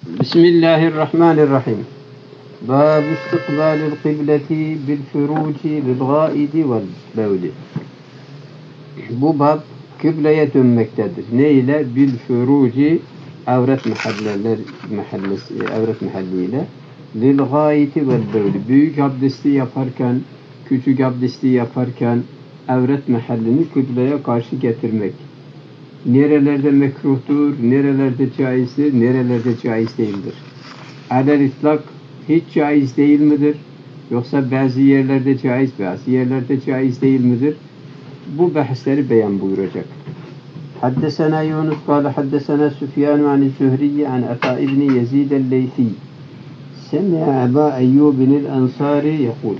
Bismillahirrahmanirrahim. Bab istiqbalil kıbleti bil furuci bil gaidi vel bevli. Bu bab kıbleye dönmektedir. Ne ile? Bil furuci avret mahalliyle lil gaidi vel bevli. Büyük abdesti yaparken, küçük abdesti yaparken avret mahallini kıbleye karşı getirmek. Nerelerde mekruhtur, nerelerde caizdir, nerelerde caiz değildir. Alel itlak hiç caiz değil midir? Yoksa bazı yerlerde caiz, bazı yerlerde caiz değil midir? Bu bahisleri beyan buyuracak. Haddesena Yunus kâle haddesena Süfyan an Zühriye an Ata İbni Yezid el-Leyfi. Semi'a Eba Eyyubin el-Ensari yekul.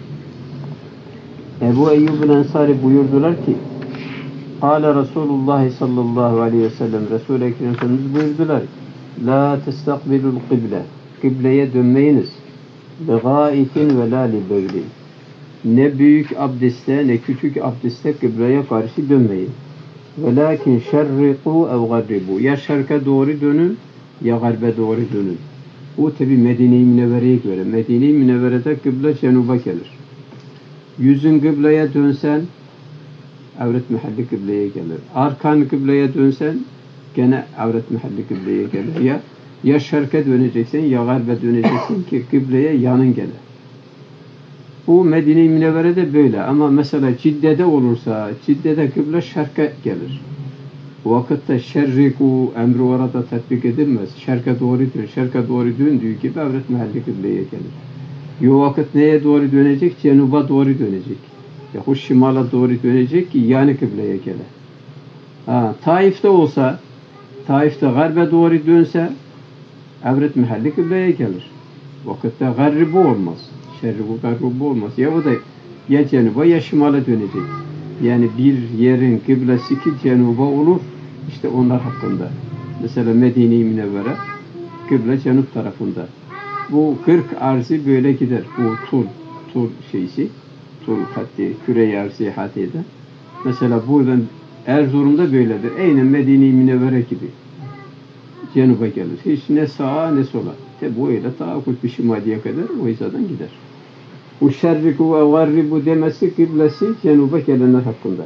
Ebu Eyyub el-Ensari buyurdular ki Kâle Resulullah sallallahu aleyhi ve sellem Resul-i Ekrem Efendimiz buyurdular. La testakbilul kıble. Kıbleye dönmeyiniz. Bi gâitin ve la li bevlin. Ne büyük abdeste ne küçük abdeste kıbleye karşı dönmeyin. Velakin şerriqu ev garribu. Ya şerke doğru dönün ya garbe doğru dönün. Bu tabi Medine-i Münevvere'ye göre. Medine-i Münevvere'de kıble cenuba gelir. Yüzün kıbleye dönsen avret mahalli kıbleye gelir. Arkan kıbleye dönsen gene avret mahalli kıbleye gelir. Ya şerke döneceksin ya garbe döneceksin ki kıbleye yanın gelir. Bu Medine-i Münevvere'de böyle ama mesela Cidde'de olursa Cidde'de kıble şerke gelir. Bu vakitte şerriku emri orada tatbik edilmez. Şerke doğru dön. Şerke doğru döndüğü gibi avret mahalli kıbleye gelir. O vakit neye doğru dönecek? Cenuba doğru dönecek. Yahut şimala doğru dönecek ki yani kıbleye gelir. Taif'te olsa, Taif'te garbe doğru dönse avret mahalli kıbleye gelir. Vakitte garribu olmaz. Şerribu garribu olmaz. Ya o da ya cenuba ya şimala dönecek. Yani bir yerin kıblesi ki cenuba olur. İşte onlar hakkında. Mesela Medine-i Münevvere kıble cenub tarafında. Bu 40 arzı böyle gider. Bu tur şeysi. Tur hatti, küre-i arz-ı hatide. Mesela buradan Erzurum'da böyledir. Aynen Medine-i Münevvere gibi. Cenuba gelir. Hiç ne sağa ne sola. Bu öyle ta kutbu şimaliye kadar o hizadan gider. Bu şerriku ve garribu demesi kıblesi cenuba gelenler hakkında.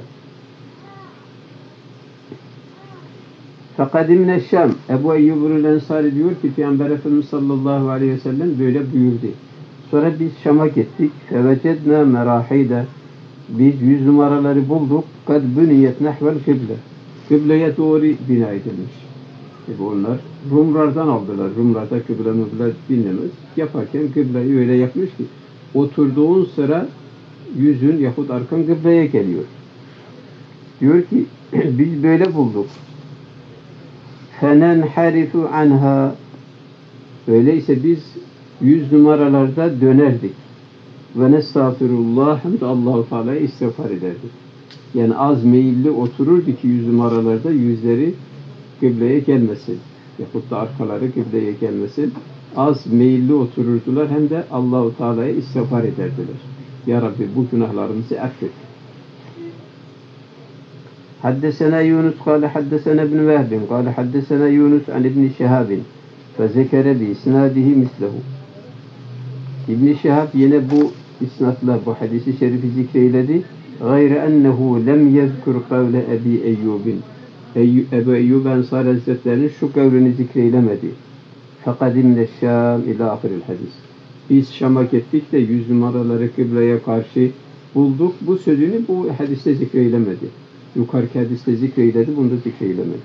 Fekadimne Şam. Ebu Eyyub'ul Ensari diyor ki Peygamber Efendimiz sallallahu aleyhi ve sellem böyle buyurdu. Sonra biz Şam'a gittik. Fevecedna merahide. Biz 100 numaraları bulduk. Kad büniyet nehvel kıble. Kıbleye doğru bina edilmiş. Onlar Rumlardan aldılar. Rumlarda kıble müble dinlemez. Yaparken kıbleyi öyle yapmış ki oturduğun sıra yüzün yahut arkan kıbleye geliyor. Diyor ki biz böyle bulduk. Fenenharifu anha. Öyleyse biz 100 numaralarda dönerdik. Ve nestağfirullah hem de Allah-u Teala'ya istiğfar ederdik. Yani az meyilli otururdu ki 100 numaralarda yüzleri kıbleye gelmesin. Yahut da arkaları kıbleye gelmesin. Az meyilli otururdular hem de Allah-u Teala'ya istiğfar ederdiler. Ya Rabbi bu günahlarımızı affet. Haddesena Yunus kâle haddesena ibn Vehbin kâle haddesena Yunus an ibn Şehabin fezekere bi isnadihi mislehu. İbn-i Şehab yine bu isnatla bu hadisi şerifi zikreyledi. Gayre ennehu lem yezkur kavle Ebi Eyyubin. Ebu Eyyub Ensari Hazretleri'nin şu kavlini zikreylemedi. Fekadimne Şam ila ahiril hadis. Biz Şam'a gittik de 100 numaraları kıbleye karşı bulduk. Bu sözünü bu hadiste zikreylemedi. Yukarıki hadiste zikreyledi, bunu da zikreylemedi.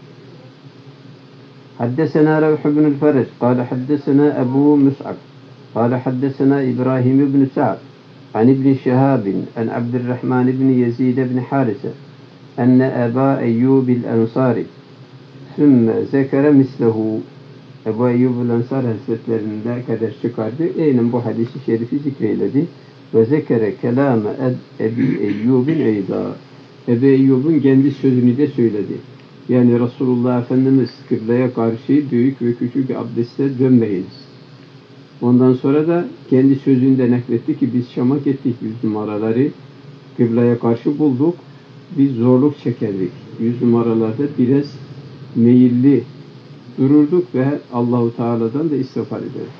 Haddesena Revh ibn-ül Ferec. Kâle haddesena Ebu Mus'ab. قال حدثنا إبراهيم بن سعد عن ابن شهاب عن عبد الرحمن بن يزيد بن حارثة أن أبا أيوب الأنصاري ثم ذكر مثله. Ebu Eyyub'ul Ensari Hazretlerinde kadar çıkardı. Aynen bu hadisi şerifi zikreyledi. Ve zekere kelâme Ebi Eyyub'in eyda. Ebu Eyyub'un kendi sözünü de söyledi. Yani Resulullah Efendimiz kıbleye karşı büyük ve küçük abdeste dönmeyiz. Ondan sonra da kendi sözünde nakletti ki biz Şam'a gittik 100 numaraları kıbleye karşı bulduk. Biz zorluk çekerdik. 100 numaralarda biraz meyilli dururduk ve Allahu Teala'dan da istiğfar ederiz.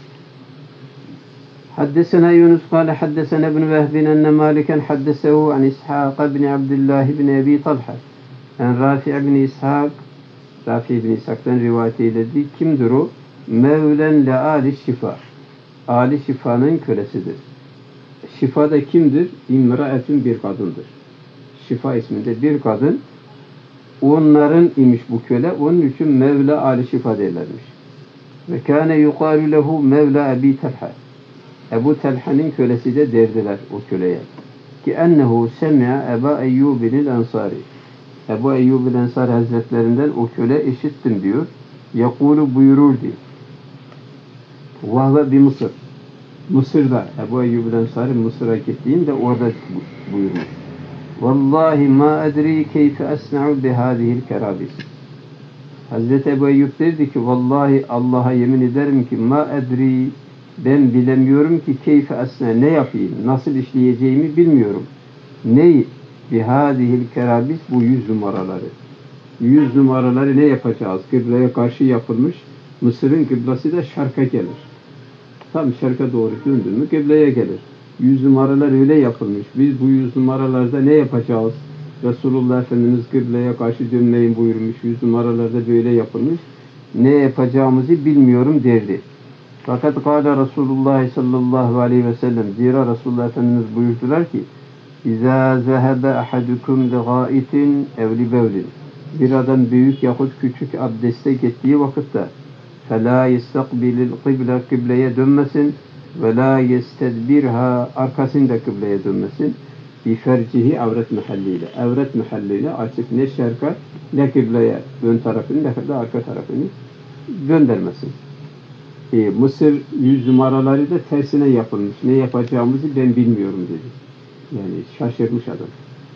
حدثنا يونس قال حدثنا ابن وهب أن مالكا حدثه عن إسحاق بن عبد الله بن أبي طلحة عن رافع بن إسحاق Rafi bin İshak'tan rivayet eyledi. Kimdir o? Mevlen le Ali Şifa. Ali Şifa'nın kölesidir. Şifa da kimdir? İmraetün bir kadındır. Şifa isminde bir kadın. Onların imiş bu köle. Onun için Mevla Ali Şifa derlermiş. Ve kâne yuqâlu lehu Mevla Ebi Talha. Ebu Talha'nın kölesi de derdiler o köleye. Ki ennehu semi'a Eba Eyyubinil Ensari. Ebu Eyyub-ül Ensari Hazretlerinden o köle işittim diyor. Yakulu buyurur diyor. Vahve bir Mısır. Mısır'da Ebu Eyyub-ül Ensari Mısır'a gittiğinde orada buyurmuş. Vallahi ma edri keyfe esna'u bihâzihil kerabis. Hazreti Ebu Eyyub derdi ki vallahi Allah'a yemin ederim ki ma edri ben bilemiyorum ki keyfe esna ne yapayım, nasıl işleyeceğimi bilmiyorum. Neyi? Bihâzihil kerabis bu 100 numaraları. 100 numaraları ne yapacağız? Kıbleye karşı yapılmış. Mısır'ın kıblası da şarka gelir. Tam şarka doğru döndün mü kıbleye gelir. 100 numaralar öyle yapılmış. Biz bu 100 numaralarda ne yapacağız? Resulullah Efendimiz kıbleye karşı dönmeyin buyurmuş. 100 numaralarda böyle yapılmış. Ne yapacağımızı bilmiyorum derdi. Fakat kâle Resulullah sallallahu aleyhi ve sellem zira Resulullah Efendimiz buyurdular ki İzâ zehebe ahadukum li gâitin ev li bevlin. Bir adam büyük yahut küçük abdeste gittiği vakitte فَلَا يَسْتَقْبِلِ الْقِبْلَ kıbleye dönmesin ve la yestedbirha arkasında kıbleye dönmesin. Bifercihi avret mahalliyle. Avret mahalliyle açık ne şerka ne kıbleye ön tarafını ne de arka tarafını göndermesin. Mısır 100 numaraları da tersine yapılmış. Ne yapacağımızı ben bilmiyorum dedi. Yani şaşırmış adam.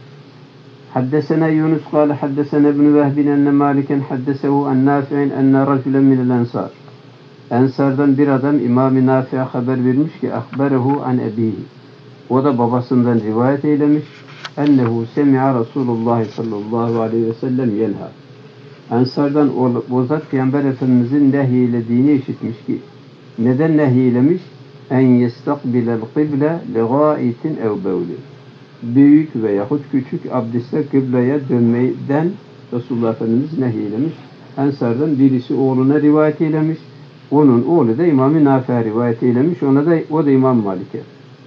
Haddesena Yunus kâle haddesena ibn Vehbin enne Maliken haddesehu en Nafi'in enne racülen minel ensar. Ensardan bir adam İmam-ı Nafi'ye haber vermiş ki ahberehu an ebihi. O da babasından rivayet eylemiş. Ennehu semi'a Resulullah sallallahu aleyhi ve sellem yenha. Ensardan o zat Peygamber Efendimizin nehyilediğini işitmiş ki neden nehyeylemiş? En yestakbilel kıble li gâitin ev bevli. Büyük veyahut küçük abdestle kıbleye dönmeden Resulullah Efendimiz nehyeylemiş. Ensardan birisi oğluna rivayet eylemiş. Onun oğlu da İmam-ı Nafi'ye rivayet eylemiş. O da İmam Malik'e.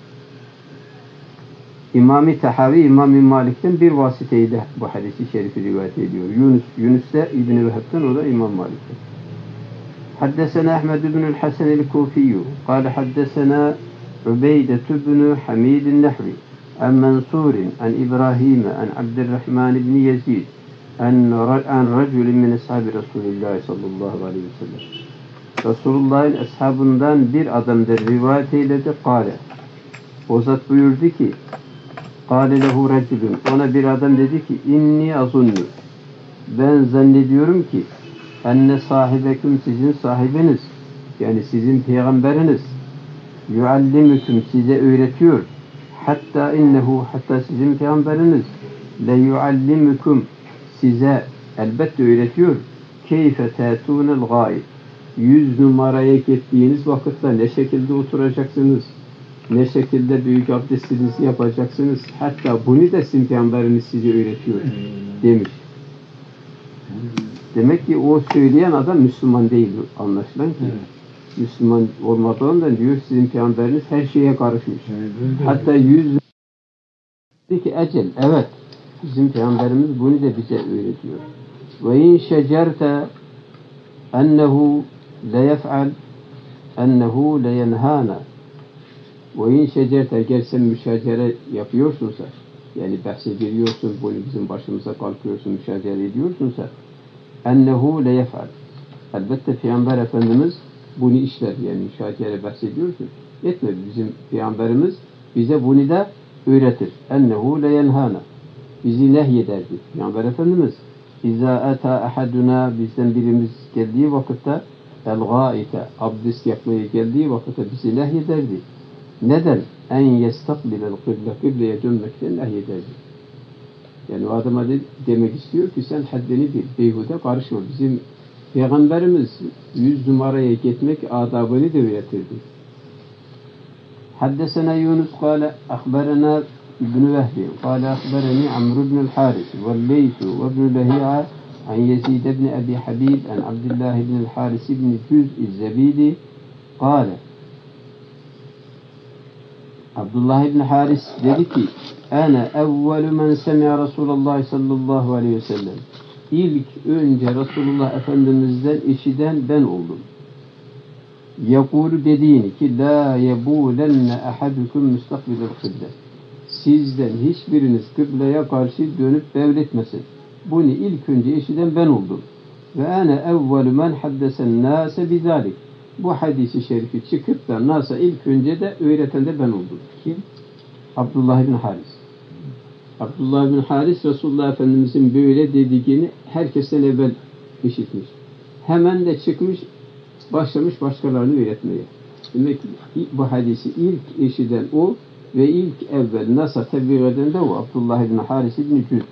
İmam-ı Tahavi İmam-ı Malik'ten bir vasıteyle bu hadisi şerifi rivayet ediyor. Yunus da İbn-i Vehb'den, o da İmam Malik'ten. حدثنا أحمد بن الحسن الكوفي قال حدثنا عبيدة بن حميد النحوي عن منصور عن إبراهيم عن عبد الرحمن بن يزيد عن رجل من أصحاب رسول الله صلى الله عليه وسلم. Resulullah'ın ashabından bir adamdır rivayet eyledi. Kale. O zat buyurdu ki Kale lehu reculun. Ona bir adam dedi ki inni azunnu. Ben zannediyorum ki enne sahibeküm sizin sahibiniz yani sizin peygamberiniz yuallimüküm size öğretiyor. Hatta innehu hatta sizin peygamberiniz le yuallimüküm size elbette öğretiyor. Keyfe tetûnel gâib. 100 numaraya gittiğiniz vakitte ne şekilde oturacaksınız, ne şekilde büyük abdestinizi yapacaksınız. Hatta bunu da sizin peygamberiniz size öğretiyor demiş. Demek ki o söyleyen adam Müslüman değil anlaşılan ki. Evet. Müslüman olmadığından diyor sizin peygamberiniz her şeye karışmış. Evet. Hatta 100 ki ecel evet bizim peygamberimiz bunu da bize öğretiyor. Ve in şecerte ennehu la yef'al ennehu la yenhana. Ve in şecerte eğer sen müşacere yapıyorsunsa yani bahsediyorsun bunu bizim başımıza kalkıyorsun müşacere ediyorsunsa ennehu le yef'al. Elbette Peygamber Efendimiz bunu işler yani müşahede bahsediyorsun. Etme bizim Peygamberimiz bize bunu da öğretir. Ennehu le yenhana. Bizi nehyederdi. Peygamber Efendimiz İzâ etâ ahaduna bizden birimiz geldiği vakitte el-gâite abdest yapmaya geldiği vakitte bizi nehyederdi. Neden? En yestakbilel kıble kıbleye dönmekten nehyederdi. Yani o adama demek istiyor ki sen haddini bil, beyhude karışma. Bizim Peygamberimiz 100 numaraya gitmek adabını da öğretirdi. حدثنا يونس قال أخبرنا ابن وهب قال أخبرني عمرو بن الحارث والليث وابن لهيعة عن يزيد بن أبي حبيب عن عبد الله بن الحارث بن جزء الزبيدي قال Abdullah ibn Haris dedi ki ana evvelu men semi'a Resulullah sallallahu aleyhi ve sellem. İlk önce Resulullah Efendimiz'den işiten ben oldum. Yekulu dediğini ki la yebulenne ahadukum müstakbilel kıble. Sizden hiçbiriniz kıbleye karşı dönüp devletmesin. Bunu ilk önce işiten ben oldum. Ve ana evvelu men haddesen nase bizalik. Bu hadisi şerifi çıkıp da Nas'a ilk önce de öğreten de ben oldum. Kim? Abdullah ibn Haris. Abdullah ibn Haris Resulullah Efendimiz'in böyle dediğini herkesten evvel işitmiş. Hemen de çıkmış, başlamış başkalarını öğretmeye. Demek ki bu hadisi ilk işiten o ve ilk evvel Nas'a tebliğ eden de o. Abdullah ibn Haris ibn Cüz.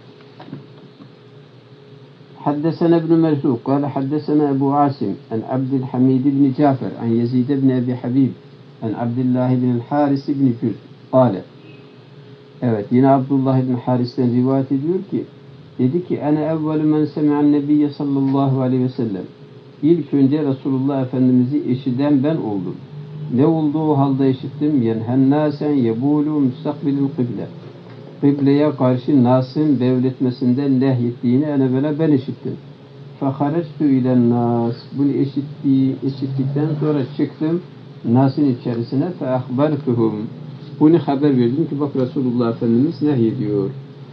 حدثنا ابن مرزوق قال حدثنا أبو عاصم عن عبد الحميد بن جعفر عن يزيد بن أبي حبيب عن عبد الله بن الحارث بن جز قال. Evet, yine Abdullah ibn Haris'ten rivayet ediyor ki dedi ki ana evvelü men semi'an nebiyye sallallahu aleyhi ve sellem. İlk önce Resulullah Efendimiz'i işiten ben oldum. Ne olduğu halde işittim? Yenhennâsen yebûlû müstakbilil kıble. Kıbleye karşı Nas'ın devletmesinden nehyettiğini en evvela ben işittim. فَخَرَجْتُ اِلَى النَّاسِ Bunu işittikten sonra çıktım Nas'ın içerisine فَاَخْبَرْتُهُمْ Bunu haber verdim ki bak Resulullah Efendimiz nehyediyor.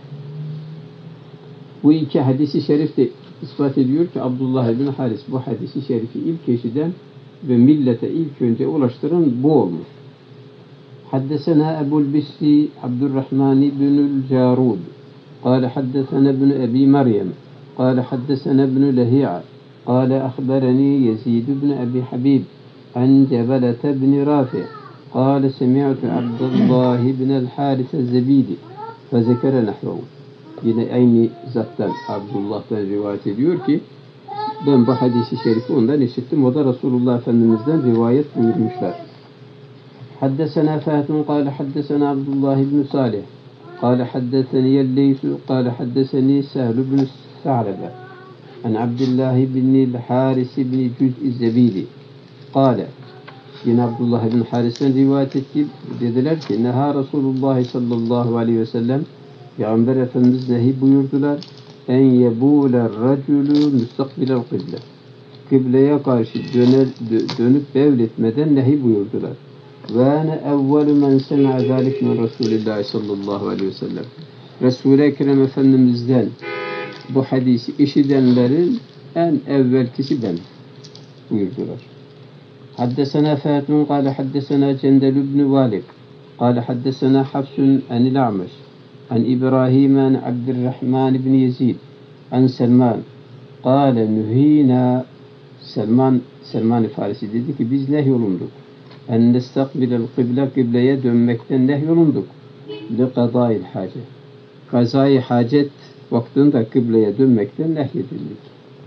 Bu iki hadisi şerif de ispat ediyor ki Abdullah ibn Haris bu hadisi şerifi ilk eşiden ve millete ilk önce ulaştıran bu olmuş. حدثنا أبو البشر عبد الرحمن بن الجارود قال حدثنا ابن أبي مريم قال حدثنا ابن لهيعة قال أخبرني يزيد بن أبي حبيب عن جبلة بن رافع قال سمعت عبد الله بن الحارث الزبيدي فذكر نحوه. Yine aynı zattan Abdullah'tan rivayet ediyor ki ben bu hadisi şerifi ondan işittim. O da Resulullah Efendimiz'den rivayet buyurmuşlar. حدثنا فهد قال حدثنا عبد الله بن صالح قال حدثني الليث قال حدثني سهل بن ثعلبة عن عبد الله بن الحارث بن جزء الزبيدي قال yine Abdullah ibn Haris'ten rivayet etti. Dediler ki neha Resulullah sallallahu aleyhi ve sellem Peygamber Efendimiz nehi buyurdular en yebûler racülü müstakbilel kıble. Kıbleye karşı dönüp devletmeden nehi buyurdular. Ve ene evvelü men semi'a zâlik min Resulillah sallallahu aleyhi ve sellem. Resul-i Ekrem Efendimiz'den bu hadisi işitenlerin en evvelkisi ben buyurdular. Haddesena Fâtun kâle haddesena Cendel ibn Valib kâle haddesena Hafsun anil A'meş an İbrahim an Abdurrahman ibn Yezid an Selman kâle nuhînâ Selman-ı Farisi dedi ki biz nehyolunduk. En nestakbilel kıble kıbleye dönmekten nehyolunduk. Li kadâil hâce. Kazayı hacet vaktinde kıbleye dönmekten nehyedildik.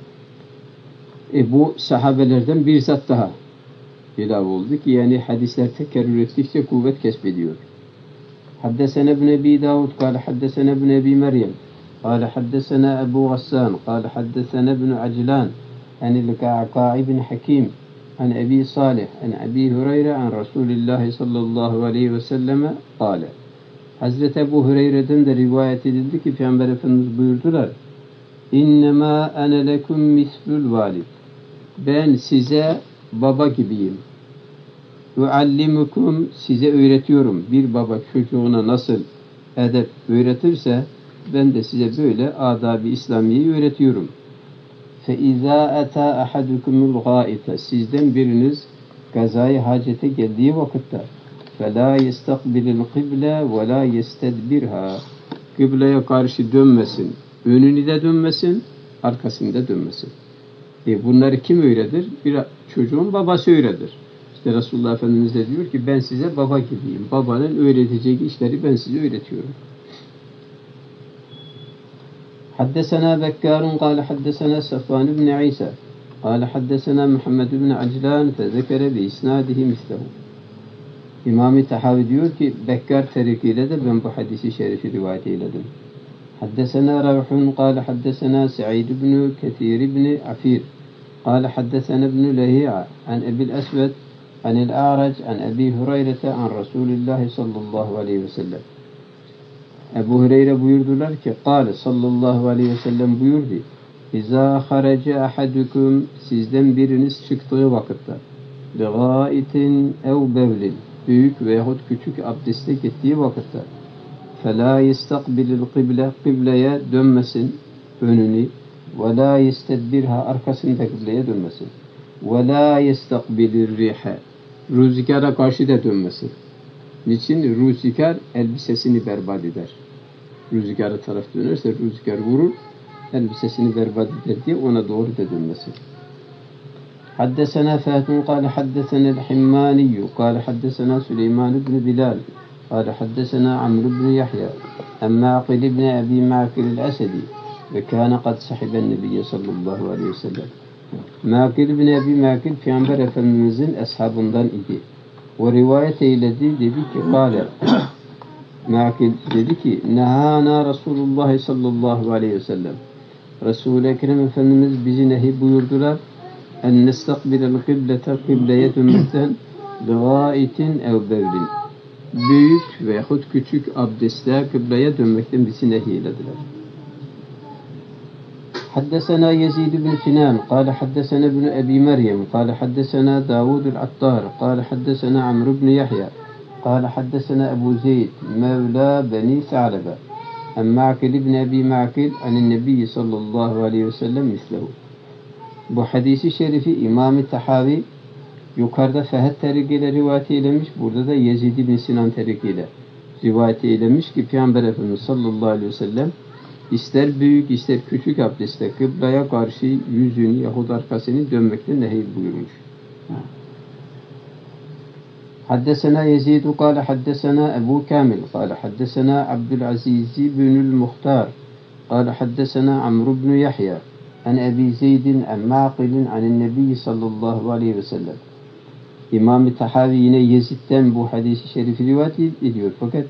Bu sahabelerden bir zat daha ilave oldu ki yani hadisler tekerrür ettikçe kuvvet kesbediyor. Haddesena ibn Ebi Davud kâle haddesena ibn Ebi Meryem kâle haddesena Ebu Gassan kâle haddesena ibn Aclan anil Ka'ka' ibn Hakim an Ebi Salih an Ebi Hureyre an Resulullah sallallahu aleyhi ve selleme kâle. Hazreti Ebu Hureyre'den de rivayet edildi ki Peygamber Efendimiz buyurdular İnnemâ ene lekum mislul valid. Ben size baba gibiyim. Uallimukum size öğretiyorum. Bir baba çocuğuna nasıl edep öğretirse ben de size böyle adab-ı İslamiye'yi öğretiyorum. فَاِذَا اَتَى اَحَدُكُمُ الْغَائِطَ Sizden biriniz gazayı hacete geldiği vakitte فَلَا يَسْتَقْبِلِ الْقِبْلَ وَلَا يَسْتَدْبِرْهَا Kıbleye karşı dönmesin. Önünü de dönmesin, arkasını da dönmesin. Bunları kim öğretir? Bir çocuğun babası öğretir. İşte Resulullah Efendimiz de diyor ki ben size baba gibiyim. Babanın öğreteceği işleri ben size öğretiyorum. حدثنا بكار قال حدثنا صفوان بن عيسى قال حدثنا محمد بن عجلان فذكر بإسناده مثله. İmam-ı Tahavi diyor ki Bekkar tarikiyle de ben bu hadisi şerifi rivayet eyledim. Haddesena Ravhun قال حدثنا سعيد بن كثير بن عفير قال حدثنا ابن لهيعة عن أبي الأسود عن الأعرج عن أبي هريرة عن رسول الله صلى الله عليه وسلم. Ebu Hureyre buyurdular ki قال sallallahu aleyhi ve sellem buyurdu. İza haraca ahadukum, sizden biriniz çıktığı vakitte ligaitin ev bevlin, büyük veyahut küçük abdeste gittiği vakitte فَلَا يَسْتَقْبِلِ الْقِبْلَ, kıbleye dönmesin önünü, وَلَا يَسْتَدْبِرْهَا, arkasını da kıbleye dönmesin, وَلَا يَسْتَقْبِلِ الرِّيحَ, rüzgara karşı da dönmesin. Niçin? Rüzgar elbisesini berbat eder. Rüzgara taraf dönerse rüzgar vurur, elbisesini berbat eder diye ona doğru da dönmesin. حدثنا فهد قال حدثنا الحماني قال حدثنا سليمان بن بلال قال حدثنا عمرو بن يحيى عن معقل بن أبي معقل الأسدي وكان قد صحب النبي صلى الله عليه وسلم. Makil bin Ebi Makil Peygamber Efendimizin eshabından idi. O rivayet eyledi, dedi ki kâle Makil dedi ki nehâna Resulullah sallallahu aleyhi ve sellem, Resul-i Ekrem Efendimiz bizi nehi buyurdular en nestakbilel kıblete, kıbleye dönmekten ligaitin ev bevlin, büyük veyahut küçük abdestle kıbleye dönmekten bizi nehyilediler. حدثنا يزيد بن سنان قال حدثنا ابن أبي مريم قال حدثنا داود العطار قال حدثنا عمرو بن يحيى قال حدثنا أبو زيد مولى بني ثعلبة عن معقل بن أبي معقل عن النبي صلى الله عليه وسلم مثله. Bu hadisi şerifi İmam-ı Tahavi yukarıda Fehd tarikiyle rivayet eylemiş, burada da Yezid ibn Sinan tarikiyle rivayet eylemiş ki Peygamber Efendimiz sallallahu aleyhi ve sellem ister büyük ister küçük abdestte kıblaya karşı yüzünü yahut arkasını dönmekten nehy buyurmuş. Haddesena Yezid قال حدثنا Ebu Kamil قال حدثنا Abdülaziz bin Muhtar قال حدثنا Amr bin Yahya an Ebi Zeydin an Maqilin an Nebi sallallahu aleyhi ve sellem. İmam-ı Tahavi yine Yezid'den bu hadisi şerifi rivayet ediyor. Fakat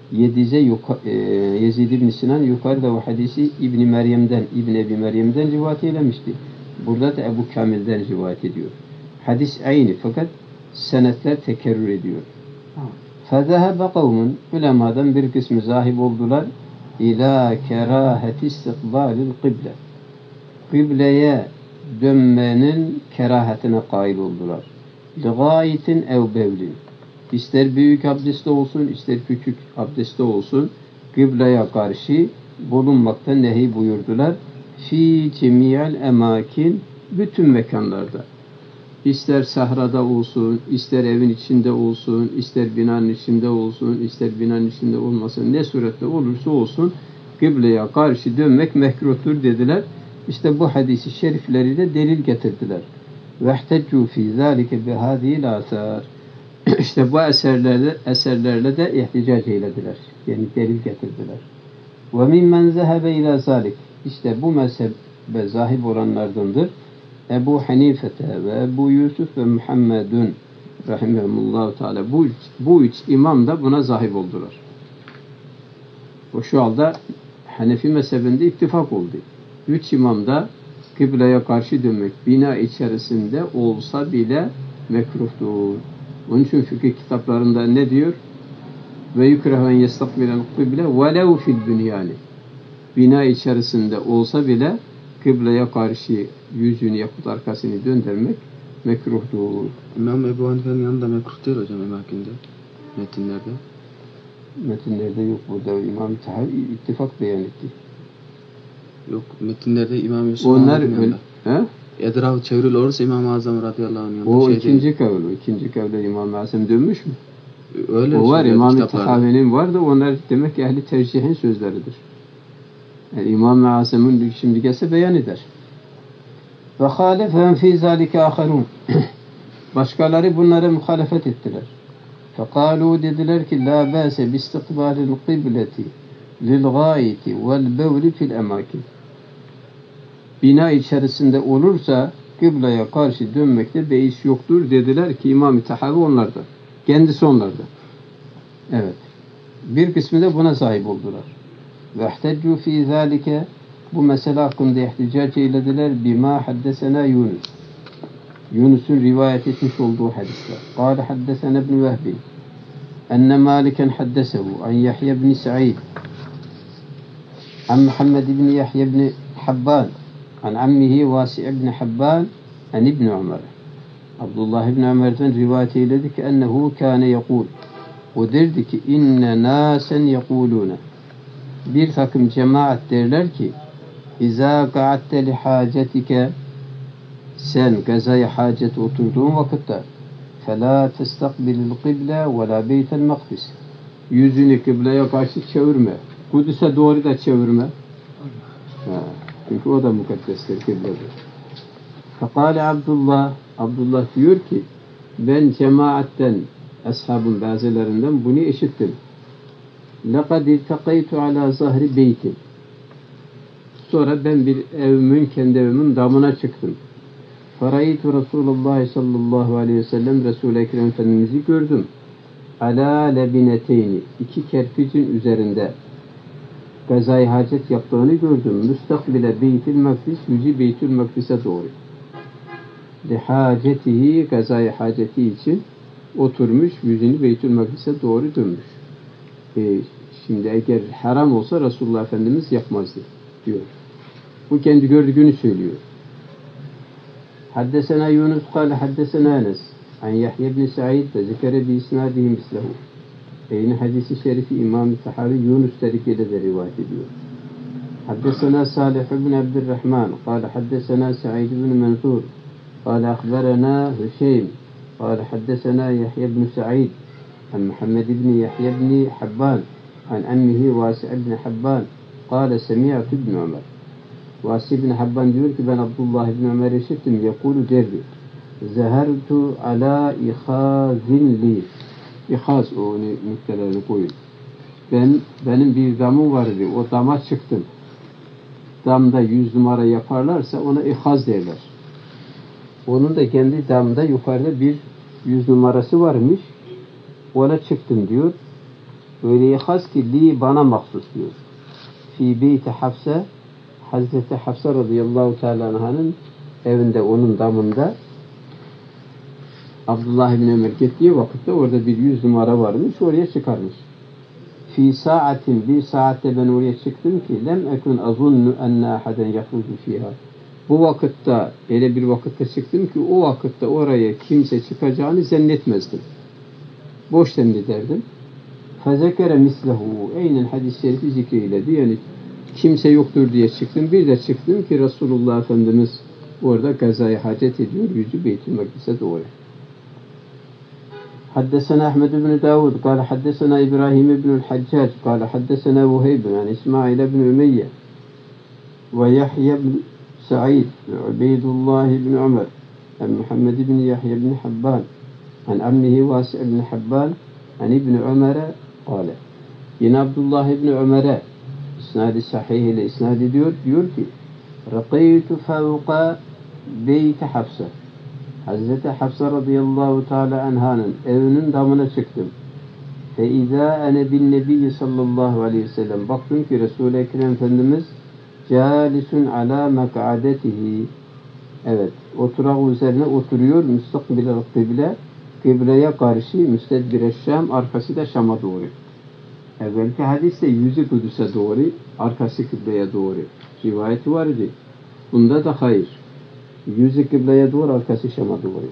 Yezid ibn Sinan yukarıda o hadisi İbn Ebi Meryem'den rivayet eylemişti. Burada da Ebu Kamil'den rivayet ediyor. Hadis aynı fakat senetler tekerrür ediyor. فَذَهَبَ قَوْمٌ, ulemadan bir kısmı zahib oldular İlâ kerâheti istikbâlil kıble, kıbleye dönmenin kerahatine kail oldular. لِغَايِتٍ ev bevlin, İster büyük abdestte olsun, ister küçük abdestte olsun, kıbleye karşı bulunmakta nehy buyurdular. Fi cemiyel emakin, bütün mekanlarda. İster sahrada olsun, ister evin içinde olsun, ister binanın içinde olsun, ister binanın içinde olmasın, ne surette olursa olsun, kıbleye karşı dönmek mekruhtur dediler. İşte bu hadisi şerifleriyle delil getirdiler. وَاحْتَجُّوا فِي ذَٰلِكَ بِهَذِهِ الْآثَارِ. İşte bu eserlerle de ihticac eylediler. Yani delil getirdiler. وَمِمَّنْ ذَهَبَ اِلَى ذَٰلِكَ. İşte bu mezhebe zahib olanlardandır Ebu Hanifete ve Ebu Yusuf ve Muhammedun rahimehumullahu teala. Bu üç imam da buna zahib oldular. O şu anda Hanefi mezhebinde ittifak oldu. Üç imam da kıbleye karşı dönmek bina içerisinde olsa bile mekruhtur. Onun için fıkıh kitaplarında ne diyor? Ve yukrehu en yestakbilel kıble velev fil bünyani. Bina içerisinde olsa bile kıbleye karşı yüzünü yapıp arkasını döndürmek mekruhtur. İmam Ebu Hanife'nin yanında mekruh değil hocam emakinde, metinlerde. Metinlerde yok, burada İmam-ı Tahavi ittifak beyan etti. Yok, metinlerde İmam Yusuf onlar öyle, etrafı çevrili olursa İmam-ı Azam radıyallahu anh yanında o ikinci kavl. İkinci kavle İmam-ı Azam dönmüş mü? Öyle o var, İmam-ı Tahavi'nin var da onlar demek ki ehli tercihin sözleridir. Yani İmam-ı Azam'ın şimdi gelse beyan eder. Ve halefehum fî zâlike âherûn. Başkaları bunlara muhalefet ettiler. Fekâlû, dediler ki lâ bâse bistikbâlil kıbleti lil gâyeti vel bevli fil emâkin. Bina içerisinde olursa kıbleye karşı dönmekte beis yoktur dediler ki İmam-ı Tahavi onlarda. Kendisi onlarda. Evet. Bir kısmı da buna sahip oldular. Ve ihteccu fî zâlike, bu mesele hakkında ihticac eylediler bima haddesena Yunus. Yunus'un rivayet etmiş olduğu hadisler. Kâle haddesena ibn Vehbi enne Maliken haddesehu an Yahya ibn Sa'id an Muhammed ibn Yahya ibn Habban an ammihi Vasi ibn Habban an ibn Ömer. Abdullah ibn Ömer'den rivayet eyledi ki ennehu kâne yekûl. O derdi ki inne nâsen yekulûne. Bir takım cemaat derler ki İzâ ka'atte li hâcetike, sen gazaya hacet oturduğun vakitte فَلَا تَسْتَقْبِلِ الْقِبْلَ وَلَا بَيْتَ الْمَقْدِسِ, yüzünü kıbleye karşı çevirme. Kudüs'e doğru da çevirme. Çünkü o da mukaddestir, kıbledir. فَقَالَ Abdullah diyor ki ben cemaatten, ashabın bazılarından bunu işittim. لَقَدْ اِلْتَقَيْتُ عَلَى زَهْرِ بَيْتٍ. Sonra ben bir kendi evimin damına çıktım. فَرَيْتُ رَسُولَ اللّٰهِ sallallahu aleyhi ve sellem, Resul-i Ekrem Efendimiz'i gördüm. عَلَى لَبِنَتَيْنِ, iki kerpicin üzerinde gazayı hacet yaptığını gördüm. Müstakbile Beytül Makdis, yüzü Beytül Makdis'e doğru. Lihacetihi, gazayı haceti için oturmuş, yüzünü Beytül Makdis'e doğru dönmüş. Şimdi eğer haram olsa Resulullah Efendimiz yapmazdı diyor. Bu kendi gördüğünü söylüyor. Haddesena Yunus kâle haddesena Enes an Yahya ibn Sa'id ve zikere bi isnadihi mislehu. Yine hadisi şerifi İmam-ı Tahavi Yunus tarikiyle de rivayet ediyor. Haddesena Salih ibn Abdurrahman kâle haddesena Sa'id ibn Mansur kâle akhberena Hüseyin kâle haddesena Yahya ibn Sa'id an Muhammed ibn Yahya ibn Habban an ammihi Vasi ibn Habban kâle semi'tu ibn Ömer. Vasi ibn Habban diyor ki ben Abdullah ibn Ömer işittim. Yekulu derdi. Zehertu ala ihazin li. İhaz, o nüktelerini koyun. Benim bir damım vardı. O dama çıktım. Damda 100 numara yaparlarsa ona ihaz derler. Onun da kendi damda yukarıda bir 100 numarası varmış. Ona çıktım diyor. Öyle ihaz ki li bana mahsus diyor. Fi beyti Hafsa, Hazreti Hafsa radıyallahu teala anh'ın evinde, onun damında Abdullah ibn Ömer gittiği vakitte orada bir 100 numara varmış, oraya çıkarmış. Fi saatin, bir saatte ben oraya çıktım ki lem ekun azunnu enne ahaden yahudu fiha. Bu vakitte, öyle bir vakitte çıktım ki o vakitte oraya kimse çıkacağını zannetmezdim. Boş zannederdim. Fezekere mislehu, aynen hadis-i şerifi zikreyledi. Yani kimse yoktur diye çıktım. Bir de çıktım ki Resulullah Efendimiz orada gazayı hacet ediyor. Yüzü Beytül Makdis'e doğru. Haddesena Ahmed ibn Davud kâle haddesena İbrahim ibn Haccac kâle haddesena Vuheyb yani İsmail ibn Ümeyye ve Yahya ibn Sa'id ve Ubeydullah ibn Ömer ve Muhammed ibn Yahya ibn Habban an ammihi Vasi ibn Habban an ibn Ömer'e kâle. Yine Abdullah ibn Ömer'e isnad-ı sahih ile isnad ediyor. Diyor ki Rakaytu fevqa beyti Hafsa. Hazreti Hafsa radıyallahu teala anhanın evinin damına çıktım. Fe izâ ene bin nebiyyi sallallahu aleyhi ve sellem. Baktım ki Resul-i Ekrem Efendimiz câlisun alâ mek'adetihi. Evet, oturağı üzerine oturuyor. Müstakbilel kıble. Kıbleye karşı müstedbire Şam, arkası da Şam'a doğru. Evvelki hadiste yüzü Kudüs'e doğru, arkası kıbleye doğru rivayeti var idi. Bunda da hayır. Yüzü kıbleye doğru, arkası Şam'a doğru.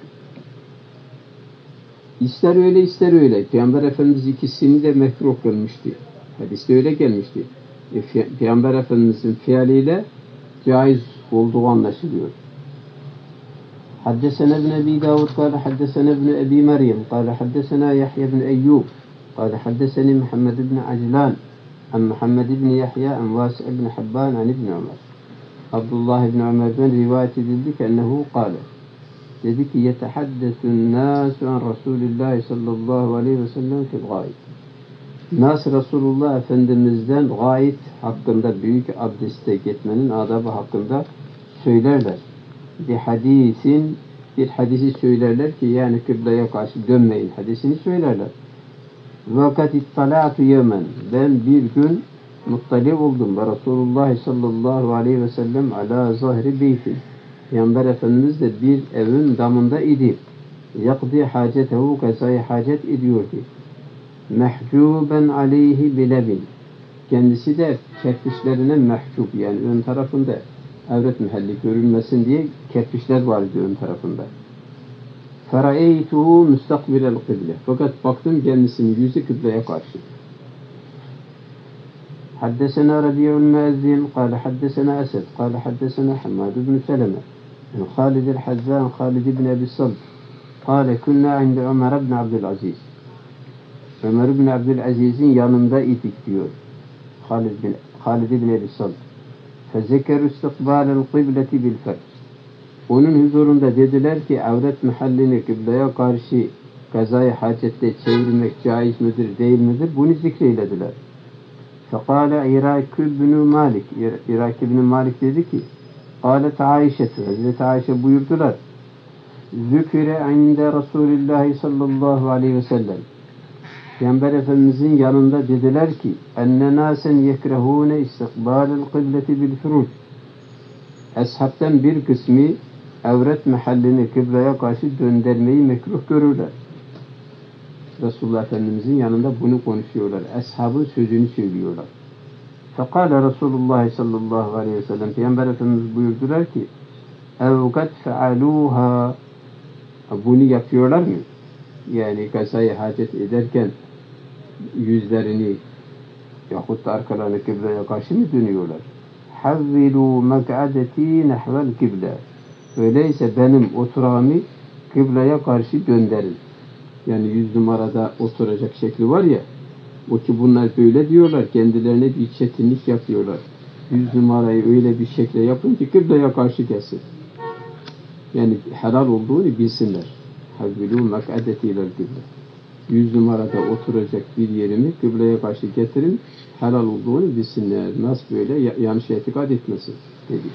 İster öyle ister öyle. Peygamber Efendimiz ikisini de mekruh kılmıştı. Hadiste öyle gelmişti. Peygamber Efendimiz'in fiiliyle caiz olduğu anlaşılıyor. Haddesena ibn Ebi Davud kâle haddesena ibn Ebi Meryem kâle haddesena Yahya ibn Eyyub kâle haddeseni Muhammed ibn Aclan an Muhammed ibn Yahya an Vasi ibn Habban an ibn Ömer. Abdullah ibn Ömer'den rivayet edildi ki ennehu kâle. Dedi ki yetehaddesun nâsu an Resulillah sallallahu aleyhi ve sellem fil gâid. Nas Resulullah Efendimiz'den gâid hakkında, büyük abdeste gitmenin adabı hakkında söylerler. bir hadisin, bir hadisi söylerler ki yani kıbleye karşı dönmeyin hadisini söylerler. Vakat ittala'tu yemen. Ben bir gün muttali oldum ve Resulullah sallallahu aleyhi ve sellem ala zahri beytin. Peygamber Efendimiz de bir evin damında idi. Yakdi hacetehu, kazayı hacet ediyordu. Mehcuben aleyhi bilebin. Kendisi de kerpiçlerine mehcub, yani ön tarafında avret mahalli görünmesin diye kerpiçler vardı ön tarafında. Feraeytuhu müstakbilel kıble. Fakat baktım kendisinin yüzü kıbleye karşı. حدثنا ربيع المازن قال حدثنا أسد قال حدثنا حماد بن سلمة عن خالد الحزان خالد بن أبي الصلت قال كنا عند عمر بن عبد العزيز. Ömer bin Abdülaziz'in yanında idik diyor. Halid bin Ebi Salt. Fezekeru istikbalel kıbleti bil ferç. Onun huzurunda dediler ki avret mahallini kıbleye karşı kazayı hacette çevirmek caiz midir değil midir? Bunu zikreylediler. Fekale İrak ibn Malik. İrak ibn Malik dedi ki Kâlet Aişe'tu. Hazreti Aişe buyurdular. Züküre inde Resulillahi sallallahu aleyhi ve sellem. Peygamber Efendimizin yanında dediler ki enne nasen yekrehûne istikbâlel kıbleti bil furuc. Eshabten bir kısmı avret mahallini kıbleye karşı döndürmeyi mekruh görürler. Resulullah Efendimizin yanında bunu konuşuyorlar. Eshabın sözünü söylüyorlar. Fekale Resulullah sallallahu aleyhi ve sellem. Peygamber Efendimiz buyurdular ki evkat fealûhâ. Bunu yapıyorlar mı? Yani gazayı hacet ederken yüzlerini yahut da arkalarını kıbleye karşı mı dönüyorlar? Havvilû mek'adeti nehvel kıble. Öyleyse benim oturağımı kıbleye karşı döndürün. Yani 100 numarada oturacak şekli var ya, o ki bunlar böyle diyorlar, kendilerine bir çetinlik yapıyorlar. 100 numarayı öyle bir şekle yapın ki kıbleye karşı gelsin. Yani helal olduğunu bilsinler. Havvilû mek'adeti ilel kıble. 100 numarada oturacak bir yerimi kıbleye karşı getirin, helal olduğunu bilsinler. Nasıl böyle yanlış itikad etmesin dedi.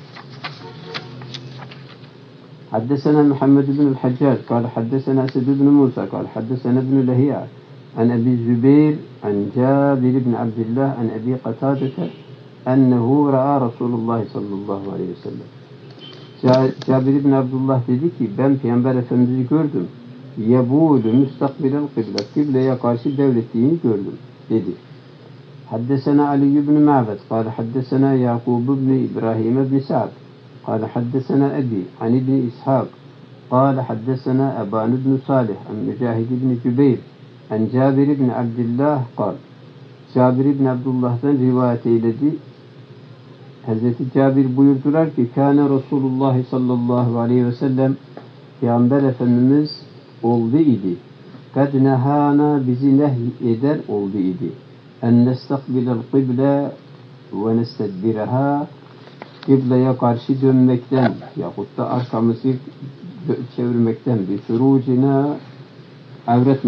حدثنا محمد بن الحجاج قال حدثنا أسد بن موسى قال حدثنا ابن لهيعة عن أبي الزبير عن جابر بن عبد الله عن أبي قتادة أنه رأى رسول الله صلى الله عليه وسلم. Cabir ibn Abdullah dedi ki ben Peygamber Efendimiz'i gördüm. Yebûlü müstakbilel kıble. Kıbleye karşı devlettiğini gördüm dedi. Haddesena Ali ibn Ma'bed قال حدثنا يعقوب بن إبراهيم بن سعد قال حدثنا أبي عن ابن إسحاق قال حدثنا أبان بن صالح عن مجاهد بن جبير عن جابر بن عبد الله قال Cabir ibn Abdullah'dan rivayet eyledi. Hazreti Cabir buyurdular ki Kâne Resulullah sallallahu aleyhi ve sellem Peygamber Efendimiz oldu idi. Kad nehâna bizi nehy eder oldu idi. En nestakbilel kıble ve nestedbirehâ. Kıbleye karşı dönmekten yahut da arkamızı çevirmekten bir furucina avret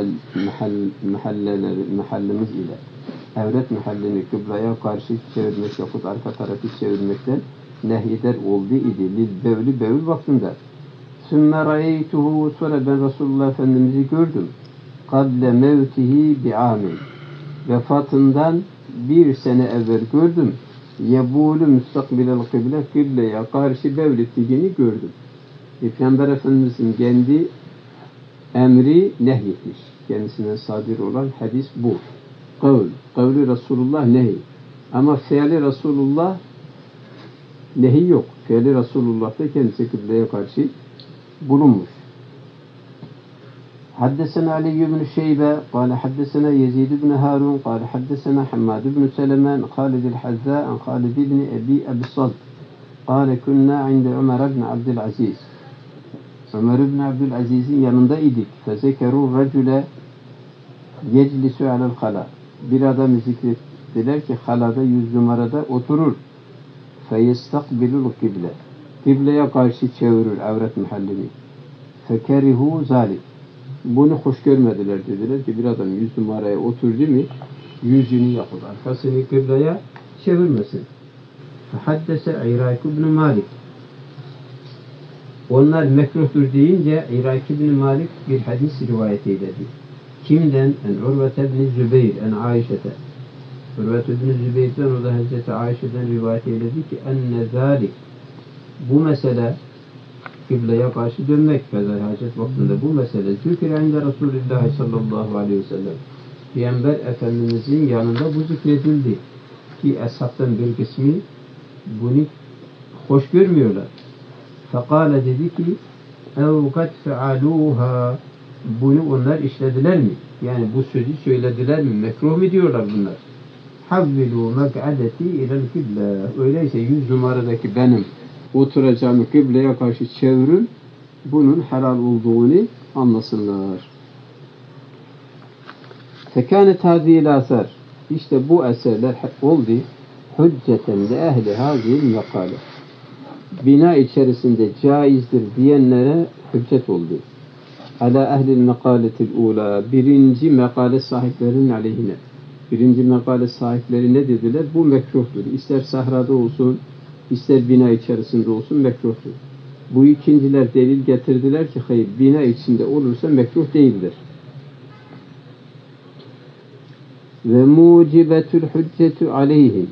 mahallemiz ile avret mahallini kıbleye karşı çevirmek yahut arka tarafı çevirmekten nehyeder oldu idi. Lil bevli bevl vaktinde. Sümme ra'eytuhu, sonra ben Resulullah Efendimiz'i gördüm. Kable mevtihi bi'amin. Vefatından bir sene evvel gördüm. Yebûlü müstakbilel kıble, kıbleye karşı bevlettiğini gördüm. Peygamber Efendimiz'in kendi emri nehyetmiş. Kendisine sadir olan hadis bu. Kavli Resulullah nehy. Ama fiili Resulullah nehy yok. Fiili Resulullah da kendisi kıbleye karşı bulunmuş. حدثنا علي بن شيبة قال حدثنا يزيد بن هارون قال حدثنا حماد بن سلمة عن خالد الحذاء عن خالد بن أبي الصلت قال كنا عند عمر بن عبد العزيز. Ömer ibn Abdülaziz'in yanında idik. Fezekeru racule yeclisu alel hala. Bir adamı zikrettiler ki halada 100 numarada oturur. Feyestakbilul kıble. Kıbleye karşı çevirir avret mahallini. Fekerihu zalik. Bunu hoş görmediler, dediler ki bir adam 100 numaraya oturdu mu yüzünü yapıp arkasını kıbleye çevirmesin. Haddese İrak ibn Malik. Onlar mekruhtur deyince İrak bin Malik bir hadis rivayet eyledi. Kimden? En Urvet bin Zübeyir, en Ayşe'te. Urvet bin Zübeyir'den, o da Hazreti Ayşe'den rivayet eyledi ki enne zâlik, bu mesele kıbleye karşı dönmek kadar hacet vaktinde bu mesele zikre inde Resulullah sallallahu aleyhi ve sellem. Peygamber Efendimizin yanında bu zikredildi ki eshabtan bir kısmı bunu hoş görmüyorlar. Fekale dedi ki ev kad fealuha, bunu onlar işlediler mi? Yani bu sözü söylediler mi? Mekruh mu diyorlar bunlar? Havvilu mek'adeti ilel kıble. Öyleyse 100 numaradaki benim oturacağımı kıbleye karşı çevirin, bunun helal olduğunu anlasınlar. Fekânet hâzîl âsâr. İşte bu eserler oldu hücceten li ehli hâzîl mekâle. Bina içerisinde caizdir diyenlere hüccet oldu. Ala ehlil mekâletil ûlâ. Birinci mekale sahiplerinin aleyhine. Birinci mekale sahipleri ne dediler? Bu mekruhtur. İster sahrada olsun, ister bina içerisinde olsun mekruhtur. Bu ikinciler delil getirdiler ki hayır, bina içinde olursa mekruh değildir. Ve mucibetül hüccetu aleyhim.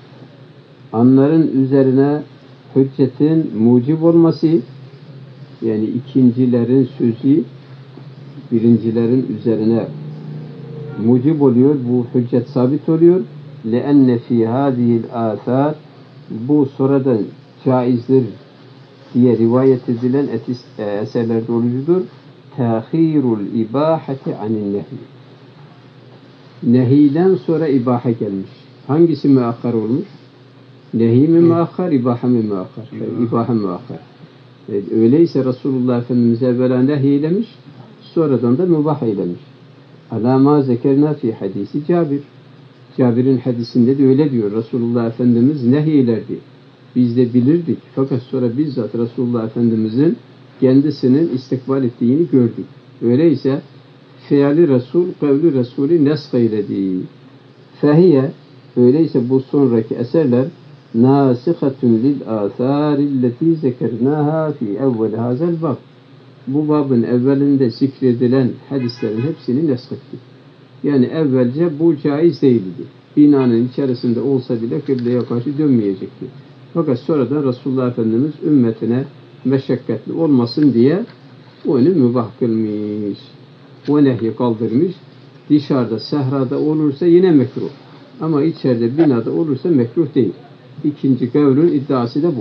Onların üzerine hüccetin mucib olması, yani ikincilerin sözü birincilerin üzerine mucib oluyor. Bu hüccet sabit oluyor. لَأَنَّ فِي هَذِهِ الْآثَارِ, bu sonradan caizdir diye rivayet edilen eserlerde olucudur. تَخِيرُ الْاِبَاحَةِ عَنِ النَّهِي. Nehiden sonra ibaha gelmiş. Hangisi müakhar olmuş? Nehi mi müakhar, ibaha mı müakhar? İbaha müakhar. Öyleyse Resulullah Efendimiz evvela nehiylemiş, sonradan da mübah eylemiş. Alâ mâ zekerna fi hadisi Cabir. Cabir'in hadisinde de öyle diyor. Resulullah Efendimiz nehiylerdi. Biz de bilirdik. Fakat sonra bizzat Resulullah Efendimizin kendisinin istikbal ettiğini gördük. Öyleyse fiili Resul, kavli Resulü nesk eyledi. Fehiye, öyleyse bu sonraki eserler nâsihatun lil âthârilleti zekernâhâ fî evvel hâzel bab. Bu babın evvelinde zikredilen hadislerin hepsini nesketti. Yani evvelce bu caiz değildi. Binanın içerisinde olsa bile kıbleye karşı dönmeyecekti. Fakat sonradan Resulullah Efendimiz ümmetine meşakkatli olmasın diye onu mübah kılmış. O nehyi kaldırmış. Dışarıda, sahrada olursa yine mekruh. Ama içeride, binada olursa mekruh değil. İkinci kavlün iddiası da bu.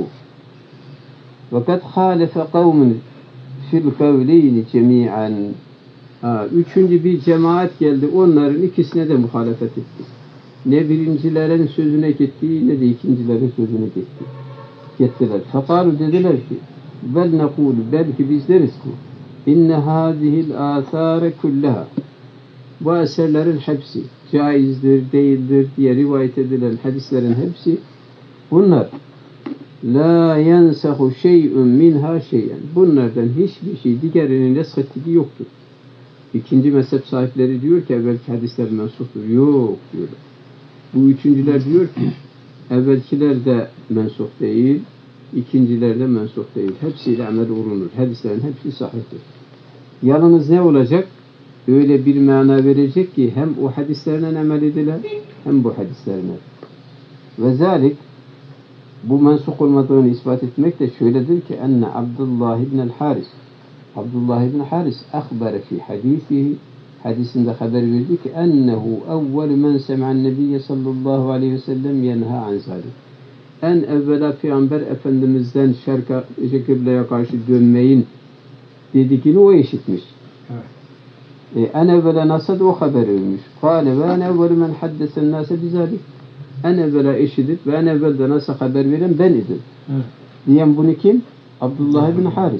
Fakat hâlefe kavmun fil kavleyni cemi'an. Üçüncü bir cemaat geldi. Onların ikisine de muhalefet etti. Ne birincilerin sözüne gitti, ne de ikincilerin sözüne gitti. Gittiler. Fekalu dediler ki bel nekulu, belki biz deriz ki inne hâzihil âthâre kullaha. Bu eserlerin hepsi caizdir, değildir diye rivayet edilen hadislerin hepsi bunlar. La yensahu şey'un minha şey'en. Bunlardan hiçbir şey diğerinin neshettiği yoktur. İkinci mezhep sahipleri diyor ki evvelki hadisler mensuhtur. Yok diyor. Bu üçüncüler diyor ki evvelkiler de mensuh değil, ikinciler de mensuh değil. Hepsiyle amel olunur. Hadislerin hepsi sahihtir. Yalnız ne olacak? Öyle bir mana verecek ki hem o hadislerine amel edilir hem bu hadislerine. Ve zalik, bu mensuh olmadığını ispat etmek de şöyledir ki enne Abdullah ibn el-Haris, Abdullah ibn Haris akhbara fi hadisihi, hadisinde haber verdi ki ennehu evvel men sem'an nebiyye sallallahu aleyhi ve sellem yenha an zalik. En evvela Peygamber Efendimiz'den şerka, kıbleye karşı dönmeyin dedikini o işitmiş. En evvela nasıl o haber vermiş. Kâle ve en evvel men haddesen nâse bizalik. En evvela işitip ve en evvelde nasıl haber veren ben idim. Diyen bunu kim? Abdullah ibn Haris.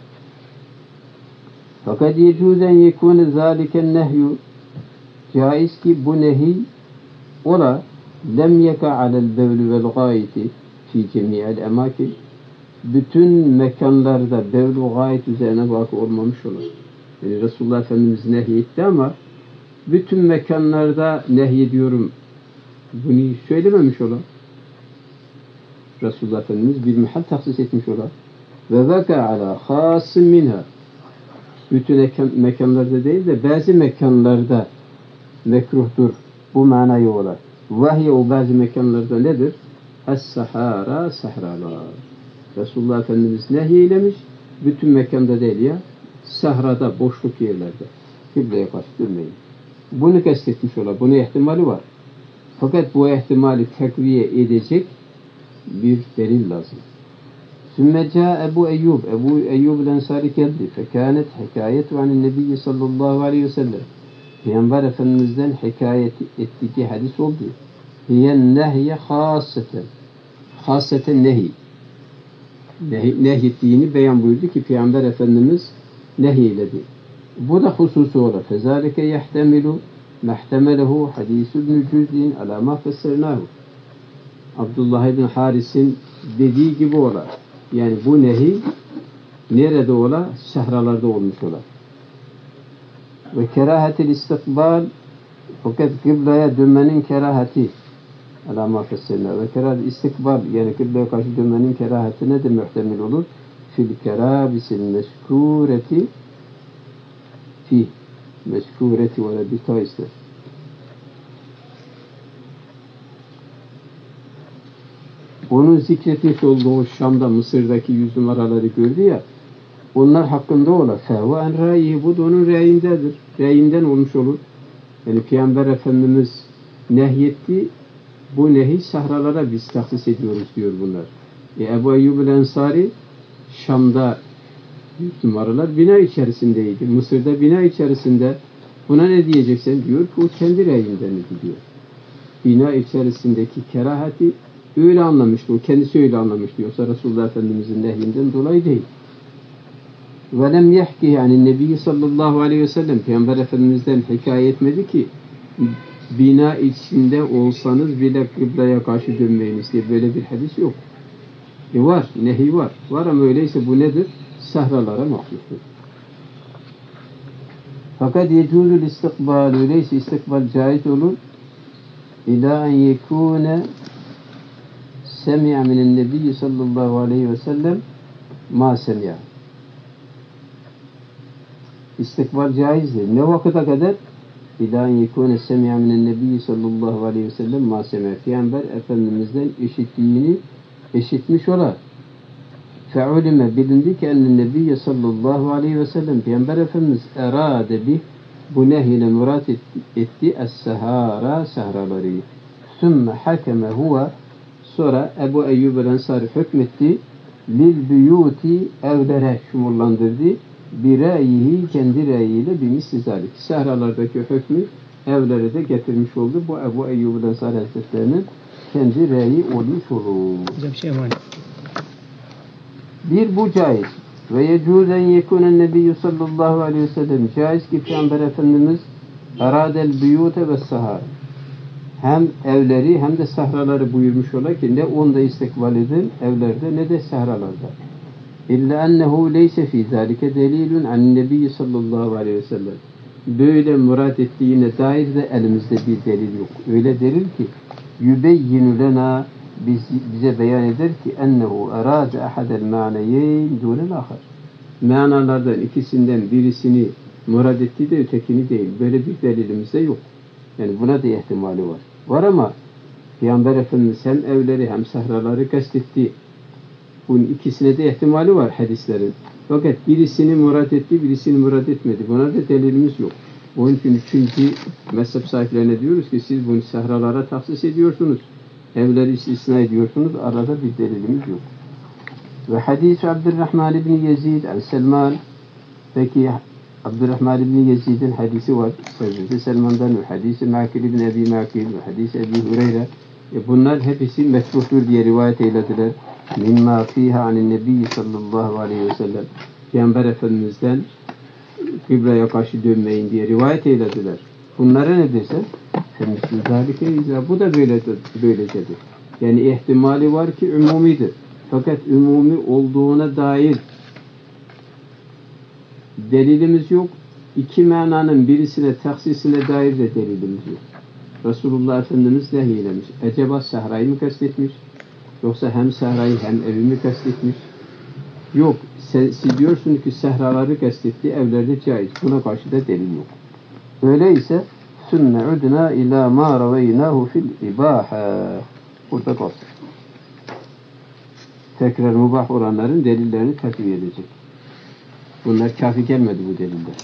Fakat yecûzen yekûne zâliken nehyû, caiz ki bu nehi ola lem yeka alel bevlü vel gâyeti fi cemî'el emâkin, bütün mekanlarda bevlü gayet üzerine vakı olmamış olur. Yani Resulullah Efendimiz nehyetti ama bütün mekanlarda nehyediyorum bunu söylememiş olan. Resulullah Efendimiz bir mahal tahsis etmiş olan. ve veka ala hasin minha. Bütün mekanlarda değil de bazı mekanlarda mekruhtur. Bu manayı olar. Vahiy o bazı mekanlarda nedir? Es-sahara, sahralar. Resulullah Efendimiz nehyeylemiş. Bütün mekanda değil ya. Sahrada, boşluk yerlerde. Kıbleye karşı durmayın. Bunu kastetmiş olar. Bunun ihtimali var. Fakat bu ihtimali tekviye edecek bir delil lazım. Sümme ca Ebu Eyyub. Ebu Eyyub el-Ensari geldi. Fekânet hikayetu anin nebiyyi sallallahu aleyhi ve sellem. Peygamber Efendimiz'den hikayet ettiği hadis oldu. Hiyen nehye haseten. Haseten nehi. Nehyettiğini beyan buyurdu ki Peygamber Efendimiz nehyiledi. Bu da hususu olur. Fezalike yehtemilu mehtemelehu hadis-i ibn-i Cüz'in ala ma fessernâhu. Abdullah ibn Haris'in dediği gibi olar. Yani bu nehi nerede ola? Sahralarda olmuş ola. Ve kerahetil istikbal, fakat kıbleye dönmenin kerahati ala ma fessernâhu. Ve kerahet istikbal, yani kıbleye karşı dönmenin kerahatine de muhtemel olur. Fil kerabisil meskûreti fi meskûreti ve redita ister. Onun zikretmiş olduğu Şam'da, Mısır'daki 100 numaraları gördü ya, onlar hakkında ola. Fehve en râyihi, bu da onun râyindedir. Râyinden olmuş olur. Yani Peygamber Efendimiz nehyetti, bu nehi sahralara biz tahsis ediyoruz diyor bunlar. Ebu Eyyub el-Ensari Şam'da 100 numaralar bina içerisindeydi. Mısır'da bina içerisinde. Buna ne diyeceksen diyor ki o kendi râyinden diyor. Bina içerisindeki kerahati öyle anlamıştı. O kendisi öyle anlamıştı. Yoksa Resulullah Efendimiz'in nehyinden dolayı değil. Ve lem yehki yani Nebi sallallahu aleyhi ve sellem Peygamber Efendimiz'den hikaye etmedi ki bina içinde olsanız bile kıbleye karşı dönmeyiniz diye böyle bir hadis yok. Var. Nehi var. Var ama öyleyse bu nedir? Sahralara mahsustur. Fakat yecûzul istikbal, öyleyse istikbal caiz olur. İlâ en yekûne semi'a minen nebiyyi sallallahu aleyhi ve sellem ma semi'a. İstikbal caizdir. Ne vakıta kadar? İlâ en yekûne semi'a minen nebiyyi sallallahu aleyhi ve sellem ma semi'a. Peygamber Efendimiz'den işittiğini işitmiş olar. Fe'ulime bilindi ki enne nebiyye sallallahu aleyhi ve sellem Peygamber Efendimiz erade bih bu nehyine murat etti es-sehara sehraları. Sümme hakeme huve sonra Ebu Eyyub el-Ensari hükmetti lil buyuti evlere şumurlandırdı bir ra'yihi kendi ra'yiyle bir misli sehralardaki hükmü evlere de getirmiş oldu. Bu Ebu Eyyub el-Ensari Hazretlerinin kendi ra'yi olmuş olur. Güzel bir şey var. Bir bu caiz. Ve yecûzen yekûnen nebiyyü sallallahu aleyhi ve sellem caiz ki Peygamber Efendimiz eradel büyûte ve sahar. Hem evleri hem de sahraları buyurmuş ola ki ne onda istikbal edin evlerde ne de sahralarda. İlla ennehu leyse fî zâlike delilun an nebiyyi sallallahu aleyhi ve sellem. Böyle murat ettiğine dair de elimizde bir delil yok. Öyle delil ki yübeyyinu lena bize beyan eder ki ennehu erâde ahadel ma'neyeyn dûnel ahar. Manalardan ikisinden birisini murad etti de ötekini değil. Böyle bir delilimiz de yok. Yani buna da ihtimali var. Var ama Peygamber Efendimiz hem evleri hem sahraları kastetti. Bunun ikisine de ihtimali var hadislerin. Fakat birisini murad etti, birisini murad etmedi. Buna da delilimiz yok. Onun için üçüncü mezhep sahiplerine diyoruz ki siz bunu sahralara tahsis ediyorsunuz. Evleri istisna ediyorsunuz. Arada bir delilimiz yok. Ve hadis-i Abdurrahman İbni Yezid el-Selman. Peki Abdurrahman İbni Yezid'in hadisi var. Hazreti Selman'dan ve hadisi Makil İbni Ebi Makil ve hadisi Ebi Hureyre. Bunlar hepsi meşruhtur diye rivayet eylediler. Mimma fiha anin nebiyyi sallallahu aleyhi ve sellem. Peygamber Efendimiz'den kıbleye karşı dönmeyin diye rivayet eylediler. Bunlara ne dersen? Bu da böylecedir. Yani ihtimali var ki umumidir. Fakat umumi olduğuna dair delilimiz yok. İki mananın birisine taksisine dair de delilimiz yok. Resulullah Efendimiz nehiylemiş. Acaba sahrayı mı kastetmiş? Yoksa hem sahrayı hem evi mi kastetmiş? Yok, siz diyorsunuz ki sehraları kastettiği evlerde caiz. Buna karşı da delil yok. Öyleyse sümme udna ila ma raveynahu fil ibaha. Burada kalsın. Tekrar mübah olanların delillerini takviye edecek. Bunlar kafi gelmedi bu deliller.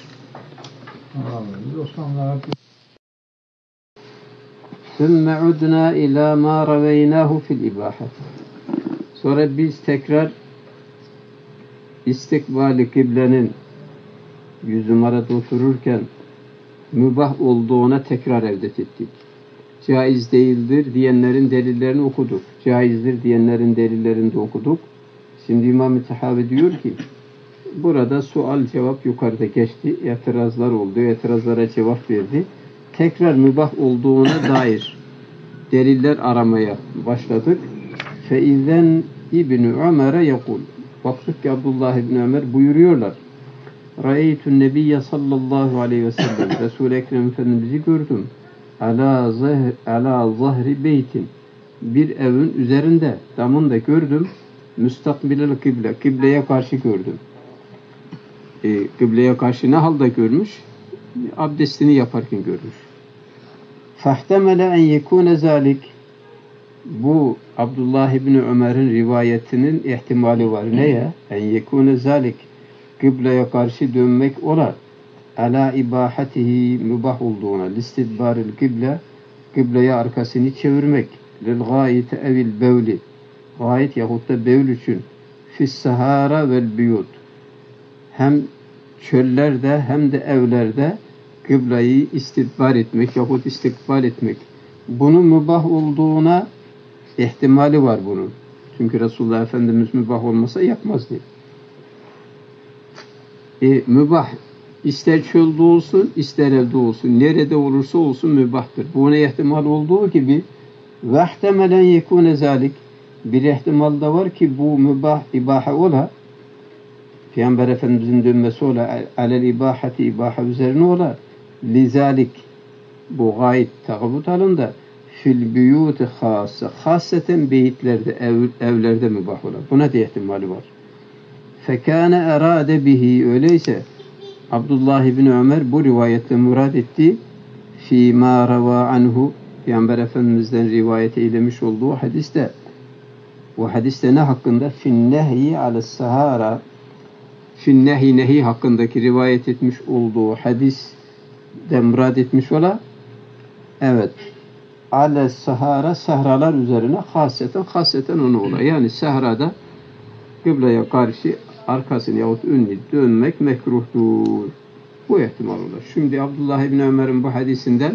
Sümme udna ila ma raveynahu fil ibaha. Sonra biz tekrar istikbali kıblenin 100 numarada otururken mübah olduğuna tekrar evdet ettik. Caiz değildir diyenlerin delillerini okuduk. Caizdir diyenlerin delillerini de okuduk. Şimdi İmam-ı Tahavi diyor ki burada sual cevap yukarıda geçti. İtirazlar oldu. İtirazlara cevap verdi. Tekrar mübah olduğuna dair deliller aramaya başladık. فَاِذَنْ İbn-i Ömer'e yekul. Baktık ki Abdullah İbni Ömer buyuruyorlar. Ra'eytun nebiyye sallallahu aleyhi ve sellem. Resul-i Ekrem Efendimiz'i gördüm. Ala zahri beytin. Bir evin üzerinde, damında gördüm. Müstakbilel kıble. Kıbleye karşı gördüm. Kıbleye karşı ne halde görmüş? Abdestini yaparken görmüş. Fahtemele en yekune zalik. Bu Abdullah İbni Ömer'in rivayetinin ihtimali var. Neye? En yekune zalik. Kıbleye karşı dönmek ola. Ala ibahatihi mübah olduğuna. Listidbaril kıble. Kıbleye arkasını çevirmek. Lil gayeti evil bevli. Gayet yahut da bevl için. Fis sahara vel biyut. Hem çöllerde hem de evlerde kıbleyi istidbar etmek yahut istikbal etmek. Bunun mübah olduğuna ihtimali var bunun. Çünkü Resulullah Efendimiz mübah olmasa yapmazdı. Mübah ister çölde olsun, ister evde olsun, nerede olursa olsun mübahtır. Buna ihtimal olduğu gibi vehtemelen yekune zalik bir ihtimal da var ki bu mübah ibaha ola Peygamber Efendimizin dönmesi ola alel ibahati ibaha üzerine ola lizalik bu gayet takabut alında fil biyuti khassa hasseten beyitlerde evlerde mübah ola. Buna da ihtimali var. Fekâne erâde bihi öyleyse Abdullah İbni Ömer bu rivayette murad etti fîmâ ravâ anhu Peygamber Efendimiz'den rivayet eylemiş olduğu hadiste bu hadiste ne hakkında? Finnehyi ales-sahara Finnehyi nehi hakkındaki rivayet etmiş olduğu hadis de murad etmiş ola evet ales-sahara sahralar üzerine hasreten onu ola. Yani sahrada kıbleye karşı arkasını yahut önünü dönmek mekruhtur. Bu ihtimal olur. Şimdi Abdullah İbni Ömer'in bu hadisinden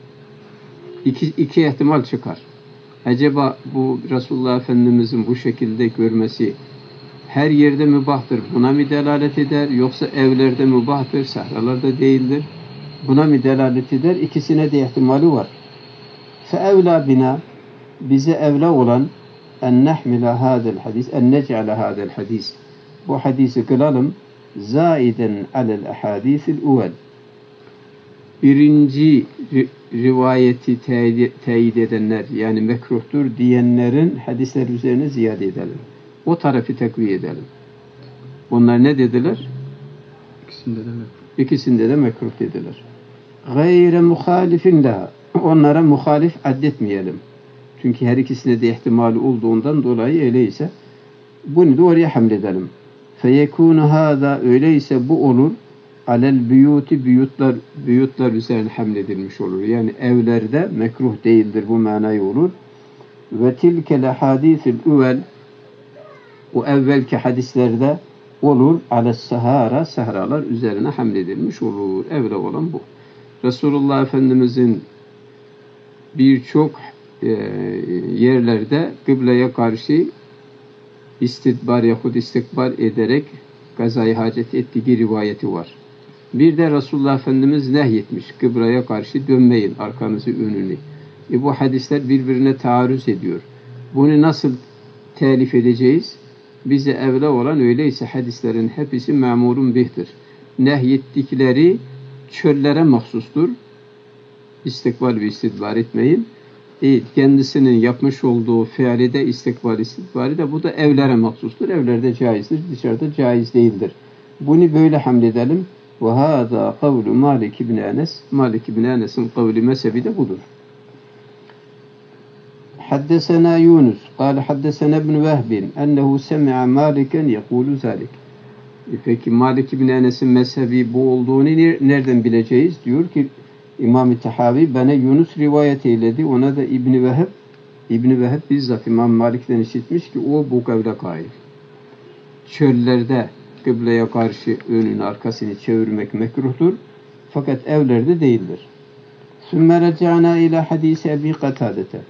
iki ihtimal çıkar. Acaba bu Resulullah Efendimiz'in bu şekilde görmesi her yerde mübahtır. Buna mı delalet eder? Yoksa evlerde mübahtır, sahralarda değildir. Buna mı delalet eder? İkisine de ihtimali var. فَاَوْلَى bina bize evla olan en nehmile hadel hadis, en nec'ale hadel hadis. Bu hadisi kılalım zaiden alel ahadisil uvel. Birinci rivayeti teyit edenler yani mekruhtur diyenlerin hadisler üzerine ziyade edelim. O tarafı tekviye edelim. Bunlar ne dediler? İkisinde de mekruh dediler. Gayre muhalifin daha. Onlara muhalif addetmeyelim. Çünkü her ikisine de ihtimali olduğundan dolayı öyleyse bunu da oraya hamledelim. Feyekûnu hâzâ öyleyse bu olur. Alel biyuti biyutlar üzerine hamledilmiş olur. Yani evlerde mekruh değildir bu manayı olur. Ve tilkel hadisil üvel o evvelki hadislerde olur. Ales-sahara sahralar üzerine hamledilmiş olur. Evle olan bu. Resulullah Efendimizin birçok yerlerde kıbleye karşı istidbar yahut istikbal ederek gazayı hacet ettiği rivayeti var. Bir de Resulullah Efendimiz nehyetmiş. Kıbleye karşı dönmeyin arkanızı önünü. Bu hadisler birbirine taarruz ediyor. Bunu nasıl telif edeceğiz? Bize evla olan öyleyse hadislerin hepsi memurun bihtir. Nehyettikleri çöllere mahsustur. İstikbal ve istidbar etmeyin. kendisinin yapmış olduğu fiili de istikbali de bu da evlere mahsustur. Evlerde caizdir, dışarıda caiz değildir. Bunu böyle hamledelim. Ve hâzâ kavlu Malik ibn Enes. Malik ibn Enes'in kavli mezhebi de budur. Haddesena Yunus. Kâle haddesena ibn Vehbin. Ennehu semi'a Maliken yekûlu zâlik. Peki Malik ibn Enes'in mezhebi bu olduğunu nereden bileceğiz? Diyor ki İmam-ı Tahavi bana Yunus rivayet eyledi. Ona da İbn-i Vehb bizzat İmam Malik'ten işitmiş ki o bu kavle kail. Çöllerde kıbleye karşı önünü arkasını çevirmek mekruhtur. Fakat evlerde değildir. Sümme reca'na ila hadisi Ebi Katadete.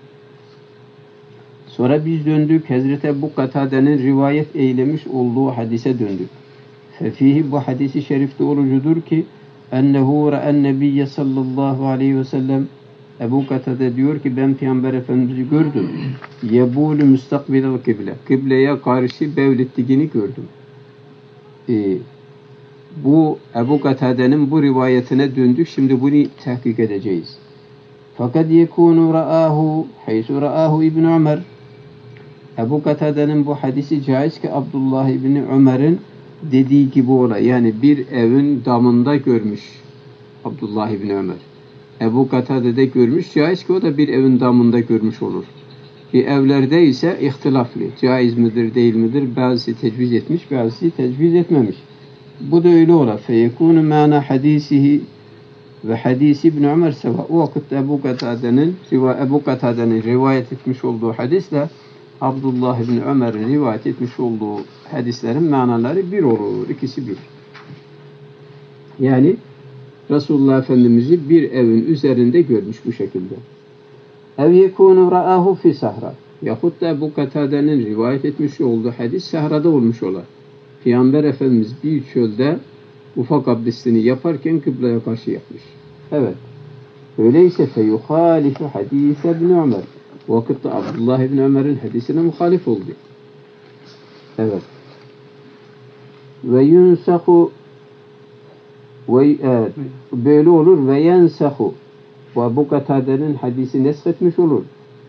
Sonra biz döndük Hazreti Ebu Katade'nin rivayet eylemiş olduğu hadise döndük. Fefihi bu hadisi şerifte olucudur ki ennehu ra'en nebiyye sallallahu aleyhi ve sellem Ebu Katade diyor ki ben Peygamber Efendimiz'i gördüm. Yebûlü müstakbilel kıble. Kıbleye karşı bevlettiğini gördüm. Bu Ebu Katade'nin bu rivayetine döndük. Şimdi bunu tahkik edeceğiz. Fakat yekûnü ra'ahu haysu ra'ahu İbn Ömer. Ebu Katade'nin bu hadisi caiz ki Abdullah İbni Ömer'in dediği gibi olay. Yani bir evin damında görmüş Abdullah İbni Ömer. Ebu Katade'de görmüş. Caiz ki o da bir evin damında görmüş olur. Evlerde ise ihtilaflı. Caiz midir değil midir? Bazısı tecviz etmiş, bazısı tecviz etmemiş. Bu da öyle ola. Feyekûnü mâna hadisihi ve hadisi İbn Ömer seva. O vakitte Ebu Katade'nin rivayet etmiş olduğu hadisle Abdullah İbni Ömer'in rivayet etmiş olduğu hadislerin manaları bir olur. İkisi bir. Yani Resulullah Efendimiz'i bir evin üzerinde görmüş bu şekilde. Ev yekûnü ra'ahu fi sahra. Yahut da Ebu Katade'nin rivayet etmiş olduğu hadis sahrada olmuş olar. Peygamber Efendimiz bir çölde ufak abdestini yaparken kıbleye karşı yapmış. Evet. Öyleyse feyuhalifu hadise İbn Ömer. O vakitte Abdullah İbni Ömer'in hadisine muhalif oldu. Evet. Ve yunsahu böyle olur ve yensahu ve bu Katade'nin hadisi neshetmiş olur.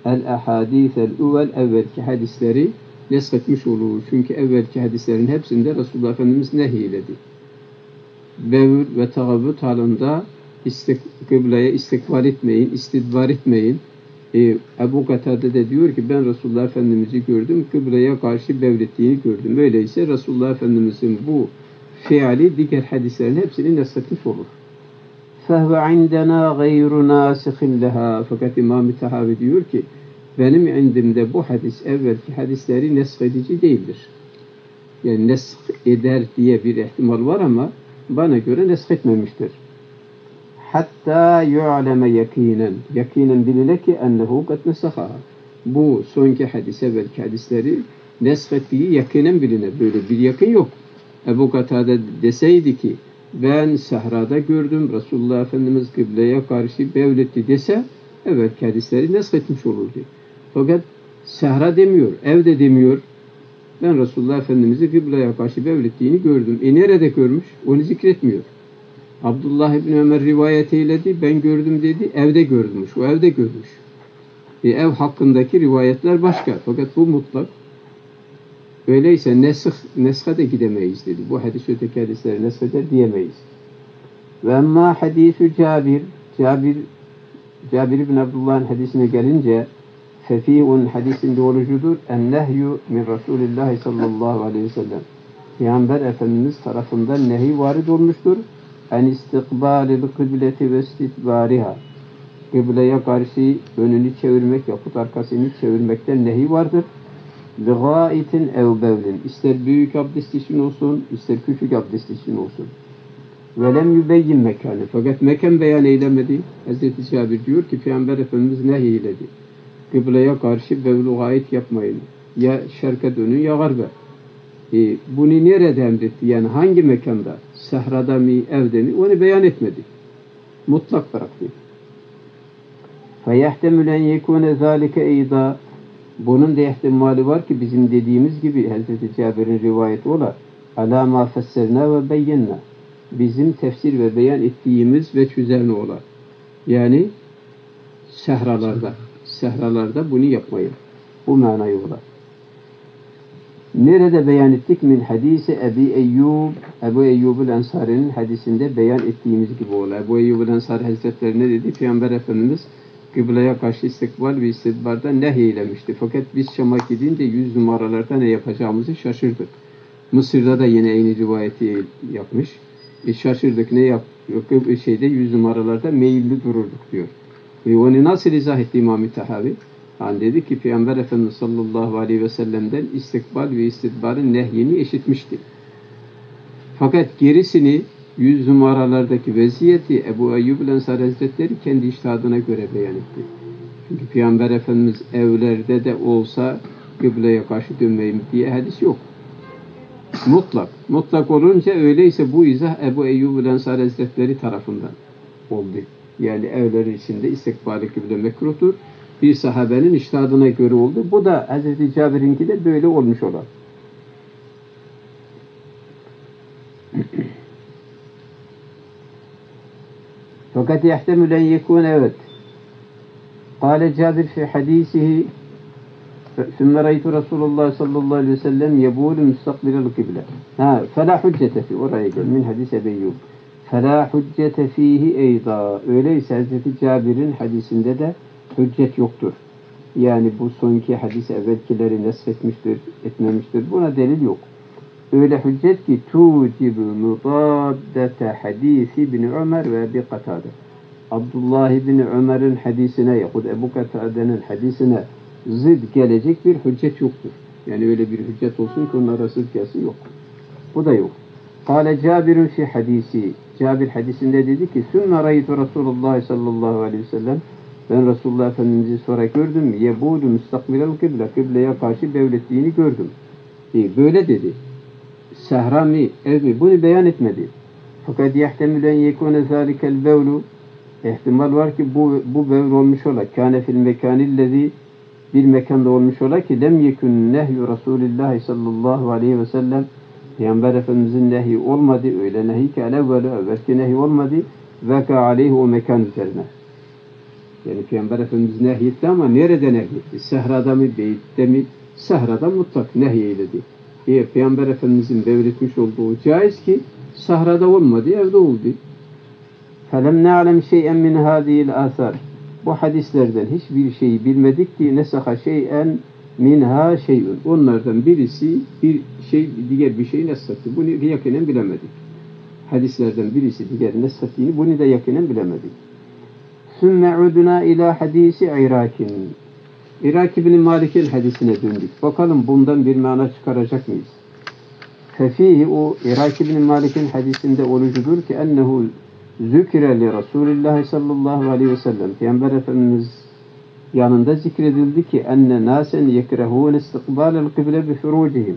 Evvelki hadisleri neshetmiş olur. Çünkü evvelki hadislerin hepsinde Resulullah Efendimiz nehyiledi. Bevül ve tagavvüt halinde kıbleye istikbal etmeyin, istidbar etmeyin. Ebu Katade de diyor ki ben Resulullah Efendimiz'i gördüm, kıbleye karşı bevlettiğini gördüm. Öyleyse Resulullah Efendimiz'in bu fiili diğer hadislerin hepsini neshetmiş olur. فَهْوَ عِنْدَنَا غَيْرُ نَاسِخٍ لَهَا. Fakat İmam-ı Tahavi diyor ki benim indimde bu hadis evvelki hadisleri nesh edici değildir. Yani nesh eder diye bir ihtimal var ama bana göre nesh etmemiştir. Hatta yu'leme yakinen bilile ki ennehu kad nesahaha. Bu sonki hadis evvelki hadisleri nesh ettiği yakinen biline. Böyle bir yakın yok. Ebu Katade deseydi ki ben sahrada gördüm Resulullah Efendimiz kıbleye karşı bevletti dese evvelki hadisleri nesh etmiş olurdu. Fakat sahra demiyor, evde demiyor. Ben Resulullah Efendimiz'i kıbleye karşı bevlettiğini gördüm. Nerede görmüş? Onu zikretmiyor. Abdullah İbni Ömer rivayet eyledi, ben gördüm dedi, evde görmüş, o evde görmüş. Ev hakkındaki rivayetler başka, fakat bu mutlak. Öyleyse neshe de gidemeyiz dedi. Bu hadis öteki hadisleri nesh eder diyemeyiz. Ve emma hadisü Cabir bin Abdullah'ın hadisine gelince fefî'un hadisinde olucudur. En-nehyu min Resulillahi sallallahu aleyhi ve sellem. Peygamber Efendimiz tarafından nehi varid olmuştur. En istikbalil kıbleti ve istidbariha. Kıbleye karşı önünü çevirmek yahut arkasını çevirmekten nehi vardır. Ligâitin ev bevlin. İster büyük abdest için olsun, ister küçük abdest için olsun. Ve lem yübeyyin mekanı. Fakat mekan beyan eylemedi. Hazreti Cabir diyor ki Peygamber Efendimiz nehyiledi. Kıbleye karşı bevlu gayet yapmayın. Ya şerke dönün ya garbe. Bunu nerede emretti? Yani hangi mekanda? Sahrada mı, evde mi? Onu beyan etmedi. Mutlak bıraktı. فَيَحْتَمُلَ اَنْ يَكُونَ ذَٰلِكَ اَيْضًا. Bunun da ihtimali var ki bizim dediğimiz gibi Hazreti Cabir'in rivayeti ola. عَلَى مَا فَسَّرْنَا وَبَيَّنَّا. Bizim tefsir ve beyan ettiğimiz ve üzerine ola. Yani sahralarda. sehralarda bunu yapmayın. Bu manayı olar. Nerede beyan ettik? Min hadisi Ebu Eyyub, Ebu Eyyub-ül Ensari'nin hadisinde beyan ettiğimiz gibi olur. Ebu Eyyub-ül Ensari Hazretleri ne dedi? Peygamber Efendimiz kıbleye karşı istikbal ve istidbarda nehyeylemişti. Fakat biz Şam'a gidince 100 numaralarda ne yapacağımızı şaşırdık. Mısır'da da yine aynı rivayeti yapmış. Şaşırdık ne şeyde 100 numaralarda meyilli dururduk diyor. Onu nasıl izah etti İmam-ı Tahavi? Yani dedi ki Peygamber Efendimiz sallallahu aleyhi ve sellem'den istikbal ve istidbarın nehyini işitmişti. Fakat gerisini 100 numaralardaki vaziyeti Ebu Eyyub el-Ensari Hazretleri kendi içtihadına göre beyan etti. Çünkü Peygamber Efendimiz evlerde de olsa kıbleye karşı dönmeyin diye hadis yok. Mutlak. Mutlak olunca öyleyse bu izah Ebu Eyyub el-Ensari Hazretleri tarafından oldu. Yani evlerin içinde istikbali kıble mekruhtur. Bir sahabenin içtihadına göre oldu. Bu da Hz. Cabir'inki de böyle olmuş olan. Fakat yahtemül en yekûn evet. Kâle Cabir fi hadîsihi ثُمَّ رَيْتُ رَسُولُ اللّٰهِ صَلَّى اللّٰهِ عَلَيْهِ وَسَلَّمْ يَبُولُ مُسْتَقْبِلَ الْقِبْلَةِ فَلَا حُجَّةَ فِي oraya gel. Min hadis Ebu Eyyub. فَلَا حُجَّةَ ف۪يهِ اَيْضًا öyleyse Hz. Cabir'in hadisinde de hüccet yoktur. Yani bu sonki hadis evvelkileri nesretmiştir, etmemiştir. Buna delil yok. Öyle hüccet ki tucibu mudaddete hadisi bin Ömer ve Ebi Katade. Abdullah bin Ömer'in hadisine yahut Ebu Katade'nin hadisine zıd gelecek bir hüccet yoktur. Yani öyle bir hüccet olsun ki onlar arası kıyası yok. Bu da yok. Kâle Cabirun fi hadisi. Cabir hadisinde dedi ki Sümme raytu Resulullah sallallahu aleyhi ve sellem ben Resulullah Efendimiz'i sonra gördüm. Yebudu müstakbilel kıble. Kıbleye karşı bevlettiğini gördüm. Böyle dedi. Sehra mi, ev mi? Bunu beyan etmedi. Fakat yahtemül en yekûne zâlikel bevlu ihtimal var ki bu bevl olmuş ola. Kâne fil mekânillezî bir mekanda olmuş ola ki lem yekun nehyü Resulullah sallallahu aleyhi ve sellem Peygamber Efendimizin nehi olmadı. Öyle nehi ki evvelki nehi olmadı. Veka aleyhi o mekan üzerine. Yani Peygamber Efendimiz nehyetti ama nerede nehyetti? Sehrada mı, beytte mi? Sehrada mutlak nehyeyledi. Peygamber Efendimizin devretmiş olduğu caiz ki sahrada olmadı, evde oldu. فَلَمْ نَعْلَمْ شَيْئًا مِنْ هَذِهِ الْآثَارِ Bu hadislerden hiçbir şeyi bilmedik ki nesaha şey'en minha şey'un. Onlardan birisi bir şey diğer bir şeyi neshetti. Bunu yakinen bilemedik. Hadislerden birisi diğer neshettiğini bunu da yakinen bilemedik. ثُمَّ عُدْنَا اِلَى حَد۪يسِ عِرَاكٍ İrak İbn-i Malik'in hadisine döndük. Bakalım bundan bir mana çıkaracak mıyız? Fefihi o İrak İbn-i Malik'in hadisinde olucudur ki ennehu zükre li Resulullah sallallahu aleyhi ve sellem Peygamber Efendimiz yanında zikredildi ki enne nasen yekrehûn istikbâlel kıble bi furucihim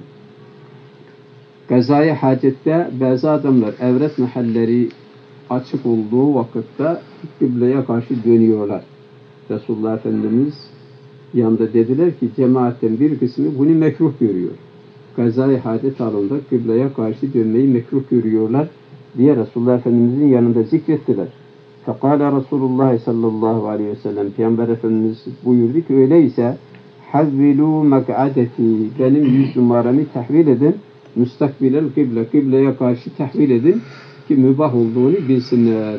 Gazaya hacette bazı adamlar evret mahalleri açık olduğu vakitte kıbleye karşı dönüyorlar. Resulullah Efendimiz yanında dediler ki cemaatten bir kısmı bunu mekruh görüyor. Gazaya hacet halinde kıbleye karşı dönmeyi mekruh görüyorlar diye Resulullah Efendimizin yanında zikrettiler. Fekala Resulullah sallallahu aleyhi ve sellem Peygamber Efendimiz buyurdu ki öyleyse havvilu mek'adeti benim 100 numaramı tahvil edin müstakbilel kıble kıbleye karşı tahvil edin ki mübah olduğunu bilsinler.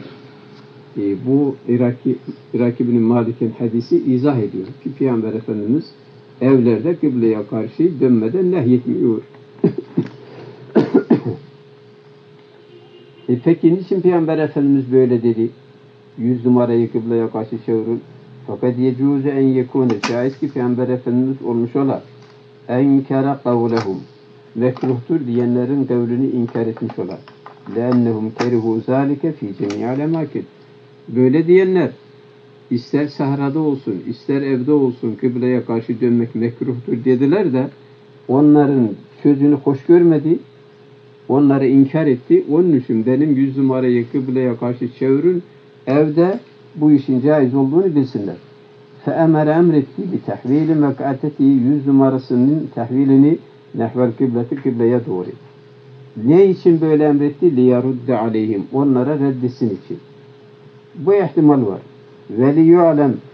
Bu İrak İbn-i Malik'in hadisi izah ediyor ki Peygamber Efendimiz evlerde kıbleye karşı dönmeden nehyetmiyor. Peki niçin Peygamber Efendimiz böyle dedi? 100 numarayı kıbleye karşı çevirin. Fakat yecuze en yekûne caiz ki Peygamber Efendimiz olmuş olar. Enkara kavlehum mekruhtur diyenlerin kavlini inkar etmiş olar. Leennehum kerihu zâlike fî cemî'al emâkin böyle diyenler ister sahrada olsun, ister evde olsun kıbleye karşı dönmek mekruhtur dediler de onların sözünü hoş görmedi, onları inkar etti. Onun için benim 100 numarayı kıbleye karşı çevirin, evde bu işin caiz olduğunu bilsinler. فَاَمَرَ emretti بِتَحْوِيلِ مَكْعَتَتِي 100 numarasının tahvilini nehvel kıbleti kıbleye doğru. Ne için böyle emretti? لِيَرُدَّ عَلَيْهِمْ onlara reddesin için. Bu ihtimal var. وَلِيُعْلَمْ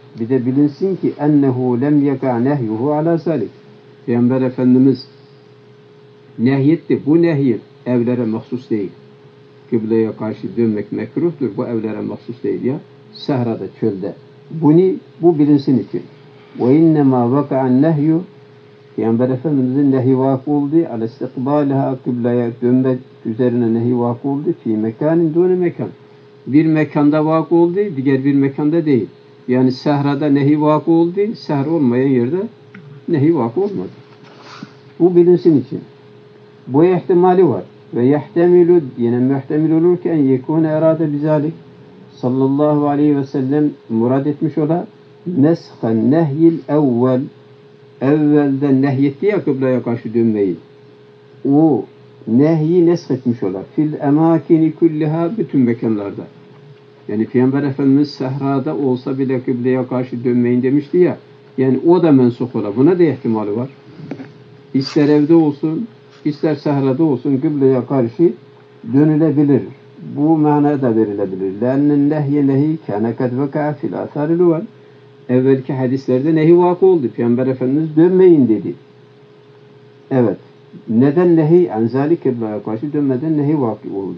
Bir de bilinsin ki ennehu lem yeka nehyuhu ala zalik. Peygamber Efendimiz nehyetti. Bu nehy evlere mahsus değil. Kıbleye karşı dönmek mekruhtur. Bu evlere mahsus değil ya. Sahrada, çölde. Bu bilinsin için. Ve innemâ vaka'an nehyu Peygamber Efendimiz'in nehi vakı oldu. Al istikbâliha kıbleye dönmek üzerine nehi vakı oldu. Fî mekânin dûne mekan. Bir mekanda vakı oldu, diğer bir mekanda değil. Yani sahrada nehi vakı oldu, sahra olmayan yerde nehi vakı olmadı. Bu bilinsin için. Bu ihtimali var. Ve yehtemilu, yine muhtemil olur ki en yekûne erâde bizalik. Sallallahu aleyhi ve sellem murad etmiş ola neshan nehyil evvel. Evvelden nehyetti ya kıbleye karşı dönmeyi. O nehyi nesh etmiş ola. Fil emâkini kulliha, bütün mekanlarda. Yani Peygamber Efendimiz sahrada olsa bile kıbleye karşı dönmeyin demişti ya. Yani o da mensuh ola. Buna da ihtimali var. İster evde olsun, ister sahrada olsun kıbleye karşı dönülebilir. Bu manaya da verilebilir. لَاَنَّ النَّهْيَ نَهِي كَانَ قَدْ وَكَعَ فِي الْآثَارِ الْاُوَلِ Evvelki hadislerde nehi vakı oldu. Peygamber Efendimiz dönmeyin dedi. Evet. Neden nehi? Anzali kıbleye karşı dönmeden nehi vakı oldu.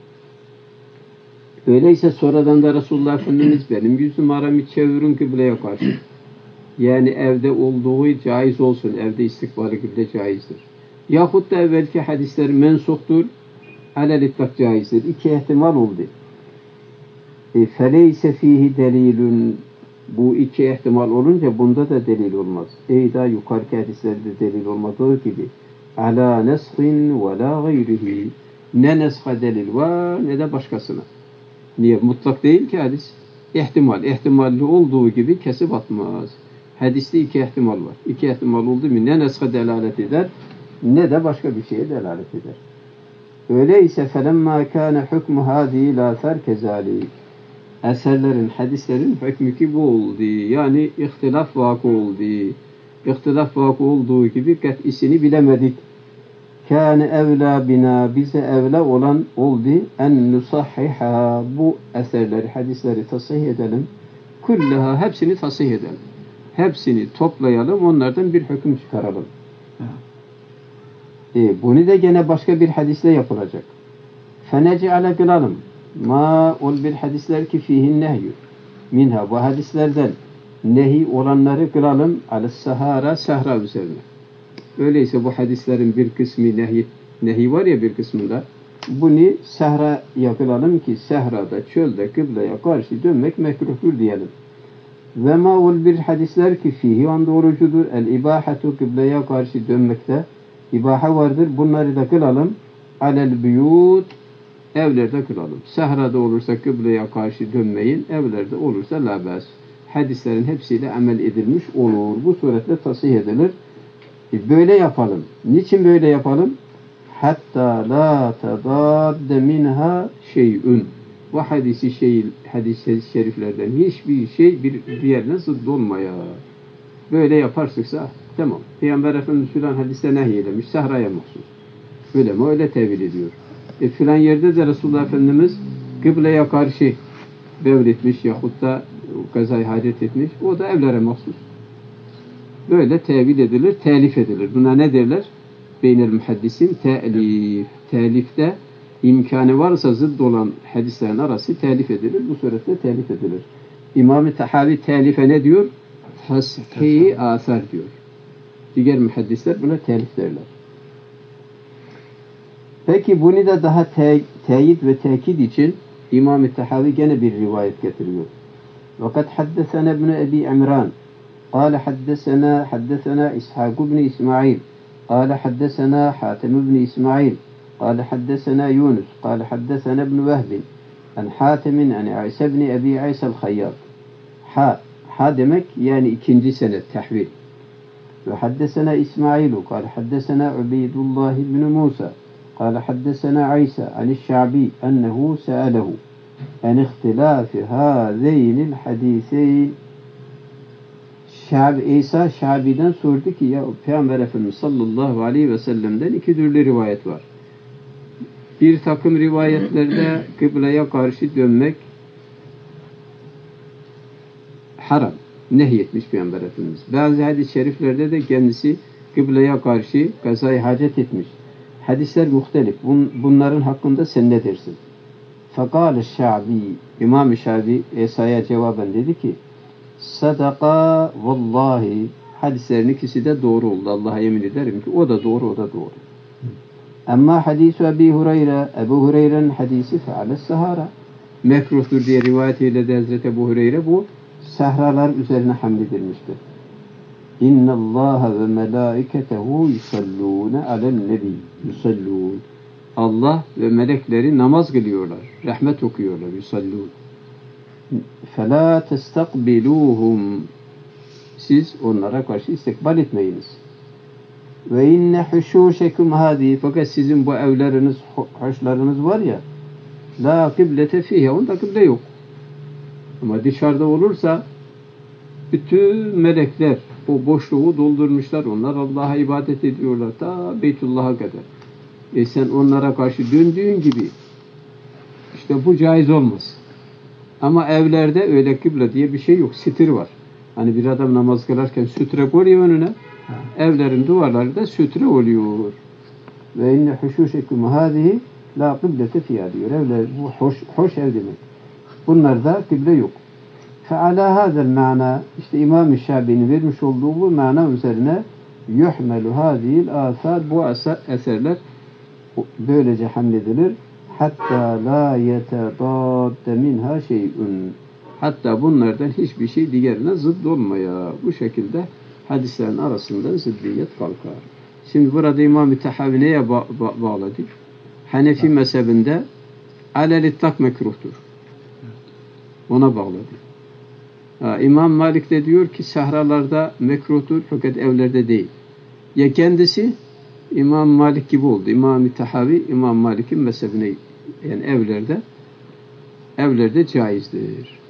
Öyleyse sonradan da Resulullah Efendimiz benim yüz numaramı çevirin kıbleye karşı. Yani evde olduğu caiz olsun. Evde istikbali kıble caizdir. Yahut da evvelki hadisler mensuktur. Alel itlak caizdir. İki ihtimal oldu. Feleyse fihi delilun. Bu iki ihtimal olunca bunda da delil olmaz. Daha yukarıki hadislerde delil olmadığı gibi. Ala neshin ve la gayrihi. Ne nesha delil var ne de başkasına. Niye? Mutlak değil ki hadis. İhtimal. İhtimalli olduğu gibi kesip atmaz. Hadiste iki ihtimal var. İki ihtimal oldu mu ne nesha delalet eder ne de başka bir şeye delalet eder. Öyleyse فَلَمَّا كَانَ حُكْمُ هَذِهِ الْآثَارِ كَذَٰلِكَ Eserlerin, hadislerin hükmü ki bu oldu. Yani ihtilaf vakı oldu. İhtilaf vakı olduğu gibi kat'isini bilemedik. Kâne evlâ bina, bize evlâ olan oldu. En nusahhiha, bu eserleri, hadisleri tasih edelim. Kullaha, hepsini tasih edelim. Hepsini toplayalım, onlardan bir hüküm çıkaralım. Bunu da gene başka bir hadisle yapılacak. Fenec'ale kılalım. Ma ol bir hadisler ki fihin nehyü. Minha, bu hadislerden nehi olanları kılalım. Alis-sahara, sahra üzerine. Öyleyse bu hadislerin bir kısmı nehi var ya bir kısmında. Bunu sahraya kılalım ki sahrada, çölde, kıbleye karşı dönmek mekruhtur diyelim. Ve ma ol bir hadisler ki fihi an doğrucudur. El-ibahatu, kıbleye karşı dönmekte İbaha vardır. Bunları da kılalım. Alel buyut, evlerde kılalım. Sahrada olursa kıbleye karşı dönmeyin. Evlerde olursa labes. Hadislerin hepsiyle amel edilmiş olur. Bu suretle tasih edilir. Böyle yapalım. Niçin böyle yapalım? Hatta la tadadde minha şey'ün. Bu hadis-i şeriflerden hiçbir şey bir diğerine zıt olmaya. Böyle yaparsıksa tamam. Peygamber Efendimiz filan hadiste nehyeylemiş. Sahraya mahsus. Öyle mi? Öyle tevil ediyor. Filan yerde de Resulullah Efendimiz kıbleye karşı bevletmiş yahut da kazayı hadet etmiş. O da evlere mahsus. Böyle tevil edilir, telif edilir. Buna ne derler? Beynel muhaddisin telif. Telifte imkanı varsa zıdd olan hadislerin arası telif edilir. Bu surette telif edilir. İmam-ı Tahavi telife ne diyor? Tasih-i asar diyor. Diğer muhaddisler buna telif derler. Peki bunu da daha teyit ve tekit için İmam-ı Tahavi gene bir rivayet getiriyor. Fakat haddesena ibn Ebi İmran قال حدثنا إسحاق بن إسماعيل قال حدثنا حاتم بن إسماعيل قال حدثنا يونس قال حدثنا ابن وهب عن حاتم عن عيسى بن أبي عيسى الخياط ha demek yani ikinci senet tahvil. Ve haddesena İsmail قال حدثنا عبيد الله بن موسى قال حدثنا عيسى عن الشعبي أنه سأله عن اختلاف هذين الحديثين. İsa Şabi'den sordu ki ya Peygamber Efendimiz sallallahu aleyhi ve sellem'den iki türlü rivayet var. Bir takım rivayetlerde kıbleye karşı dönmek haram. nehyetmiş Peygamber Efendimiz. Bazı hadis-i şeriflerde de kendisi kıbleye karşı gazayı hacet etmiş. Hadisler muhtelif. Bunların hakkında sen ne dersin? Fekâle Şa'bi, İmam-ı Şa'bi Esa'ya cevaben dedi ki, sadaka vallahi, hadislerin ikisi de doğru oldu. Allah'a yemin ederim ki o da doğru, o da doğru. Ama hadis-i Ebu Hureyre, Ebu Hureyre'nin hadisi fe'ale sahara, mekruhtur diye rivayet eyledi Hazreti Ebu Hureyre, bu sahralar üzerine hamledilmiştir. İnna Allah ve melaiketehu yusallûne alen nebi. Yusallûn. Allah ve melekleri namaz kılıyorlar. Rahmet okuyorlar. Yusallûn. فَلَا تَسْتَقْبِلُوهُمْ. Siz onlara karşı istikbal etmeyiniz. Ve inne huşuşekum hadi, fakat sizin bu evleriniz, hoşlarınız var ya, la kıblete fihe, onda kıble yok. Ama dışarıda olursa bütün melekler o boşluğu doldurmuşlar. Onlar Allah'a ibadet ediyorlar ta Beytullah'a kadar. Sen onlara karşı döndüğün gibi işte bu caiz olmaz. Ama evlerde öyle kıble diye bir şey yok. Sitir var. Hani bir adam namaz kılarken sütre koyuyor önüne. Evlerin duvarları da sütre oluyor. Ve inne huşuşekum hadihi la kıblete fiyâ diyor. Evler, bu hoş ev demek. Bunlarda kıble yok. Fe'alâ hâzel ma'na, işte İmam-ı Şabi'nin vermiş olduğu bu mana üzerine yuhmelu hâzihil âthâr, bu eserler böylece hamledilir. Hatta la yetedâdde minhâ şey'ün. Hatta bunlardan hiçbir şey diğerine zıdd olmaya. Bu şekilde hadislerin arasında zıddiyet kalkar. Şimdi burada İmam-ı Tahavi neye bağladı? Hanefi mezhebinde alel-ittak mekruhtur. Ona bağladı. İmam Malik de diyor ki sahralarda mekruhtur fakat evlerde değil. Ya kendisi İmam Malik gibi oldu. İmam-ı Tahavi İmam Malik'in mezhebine, yani evlerde caizdir.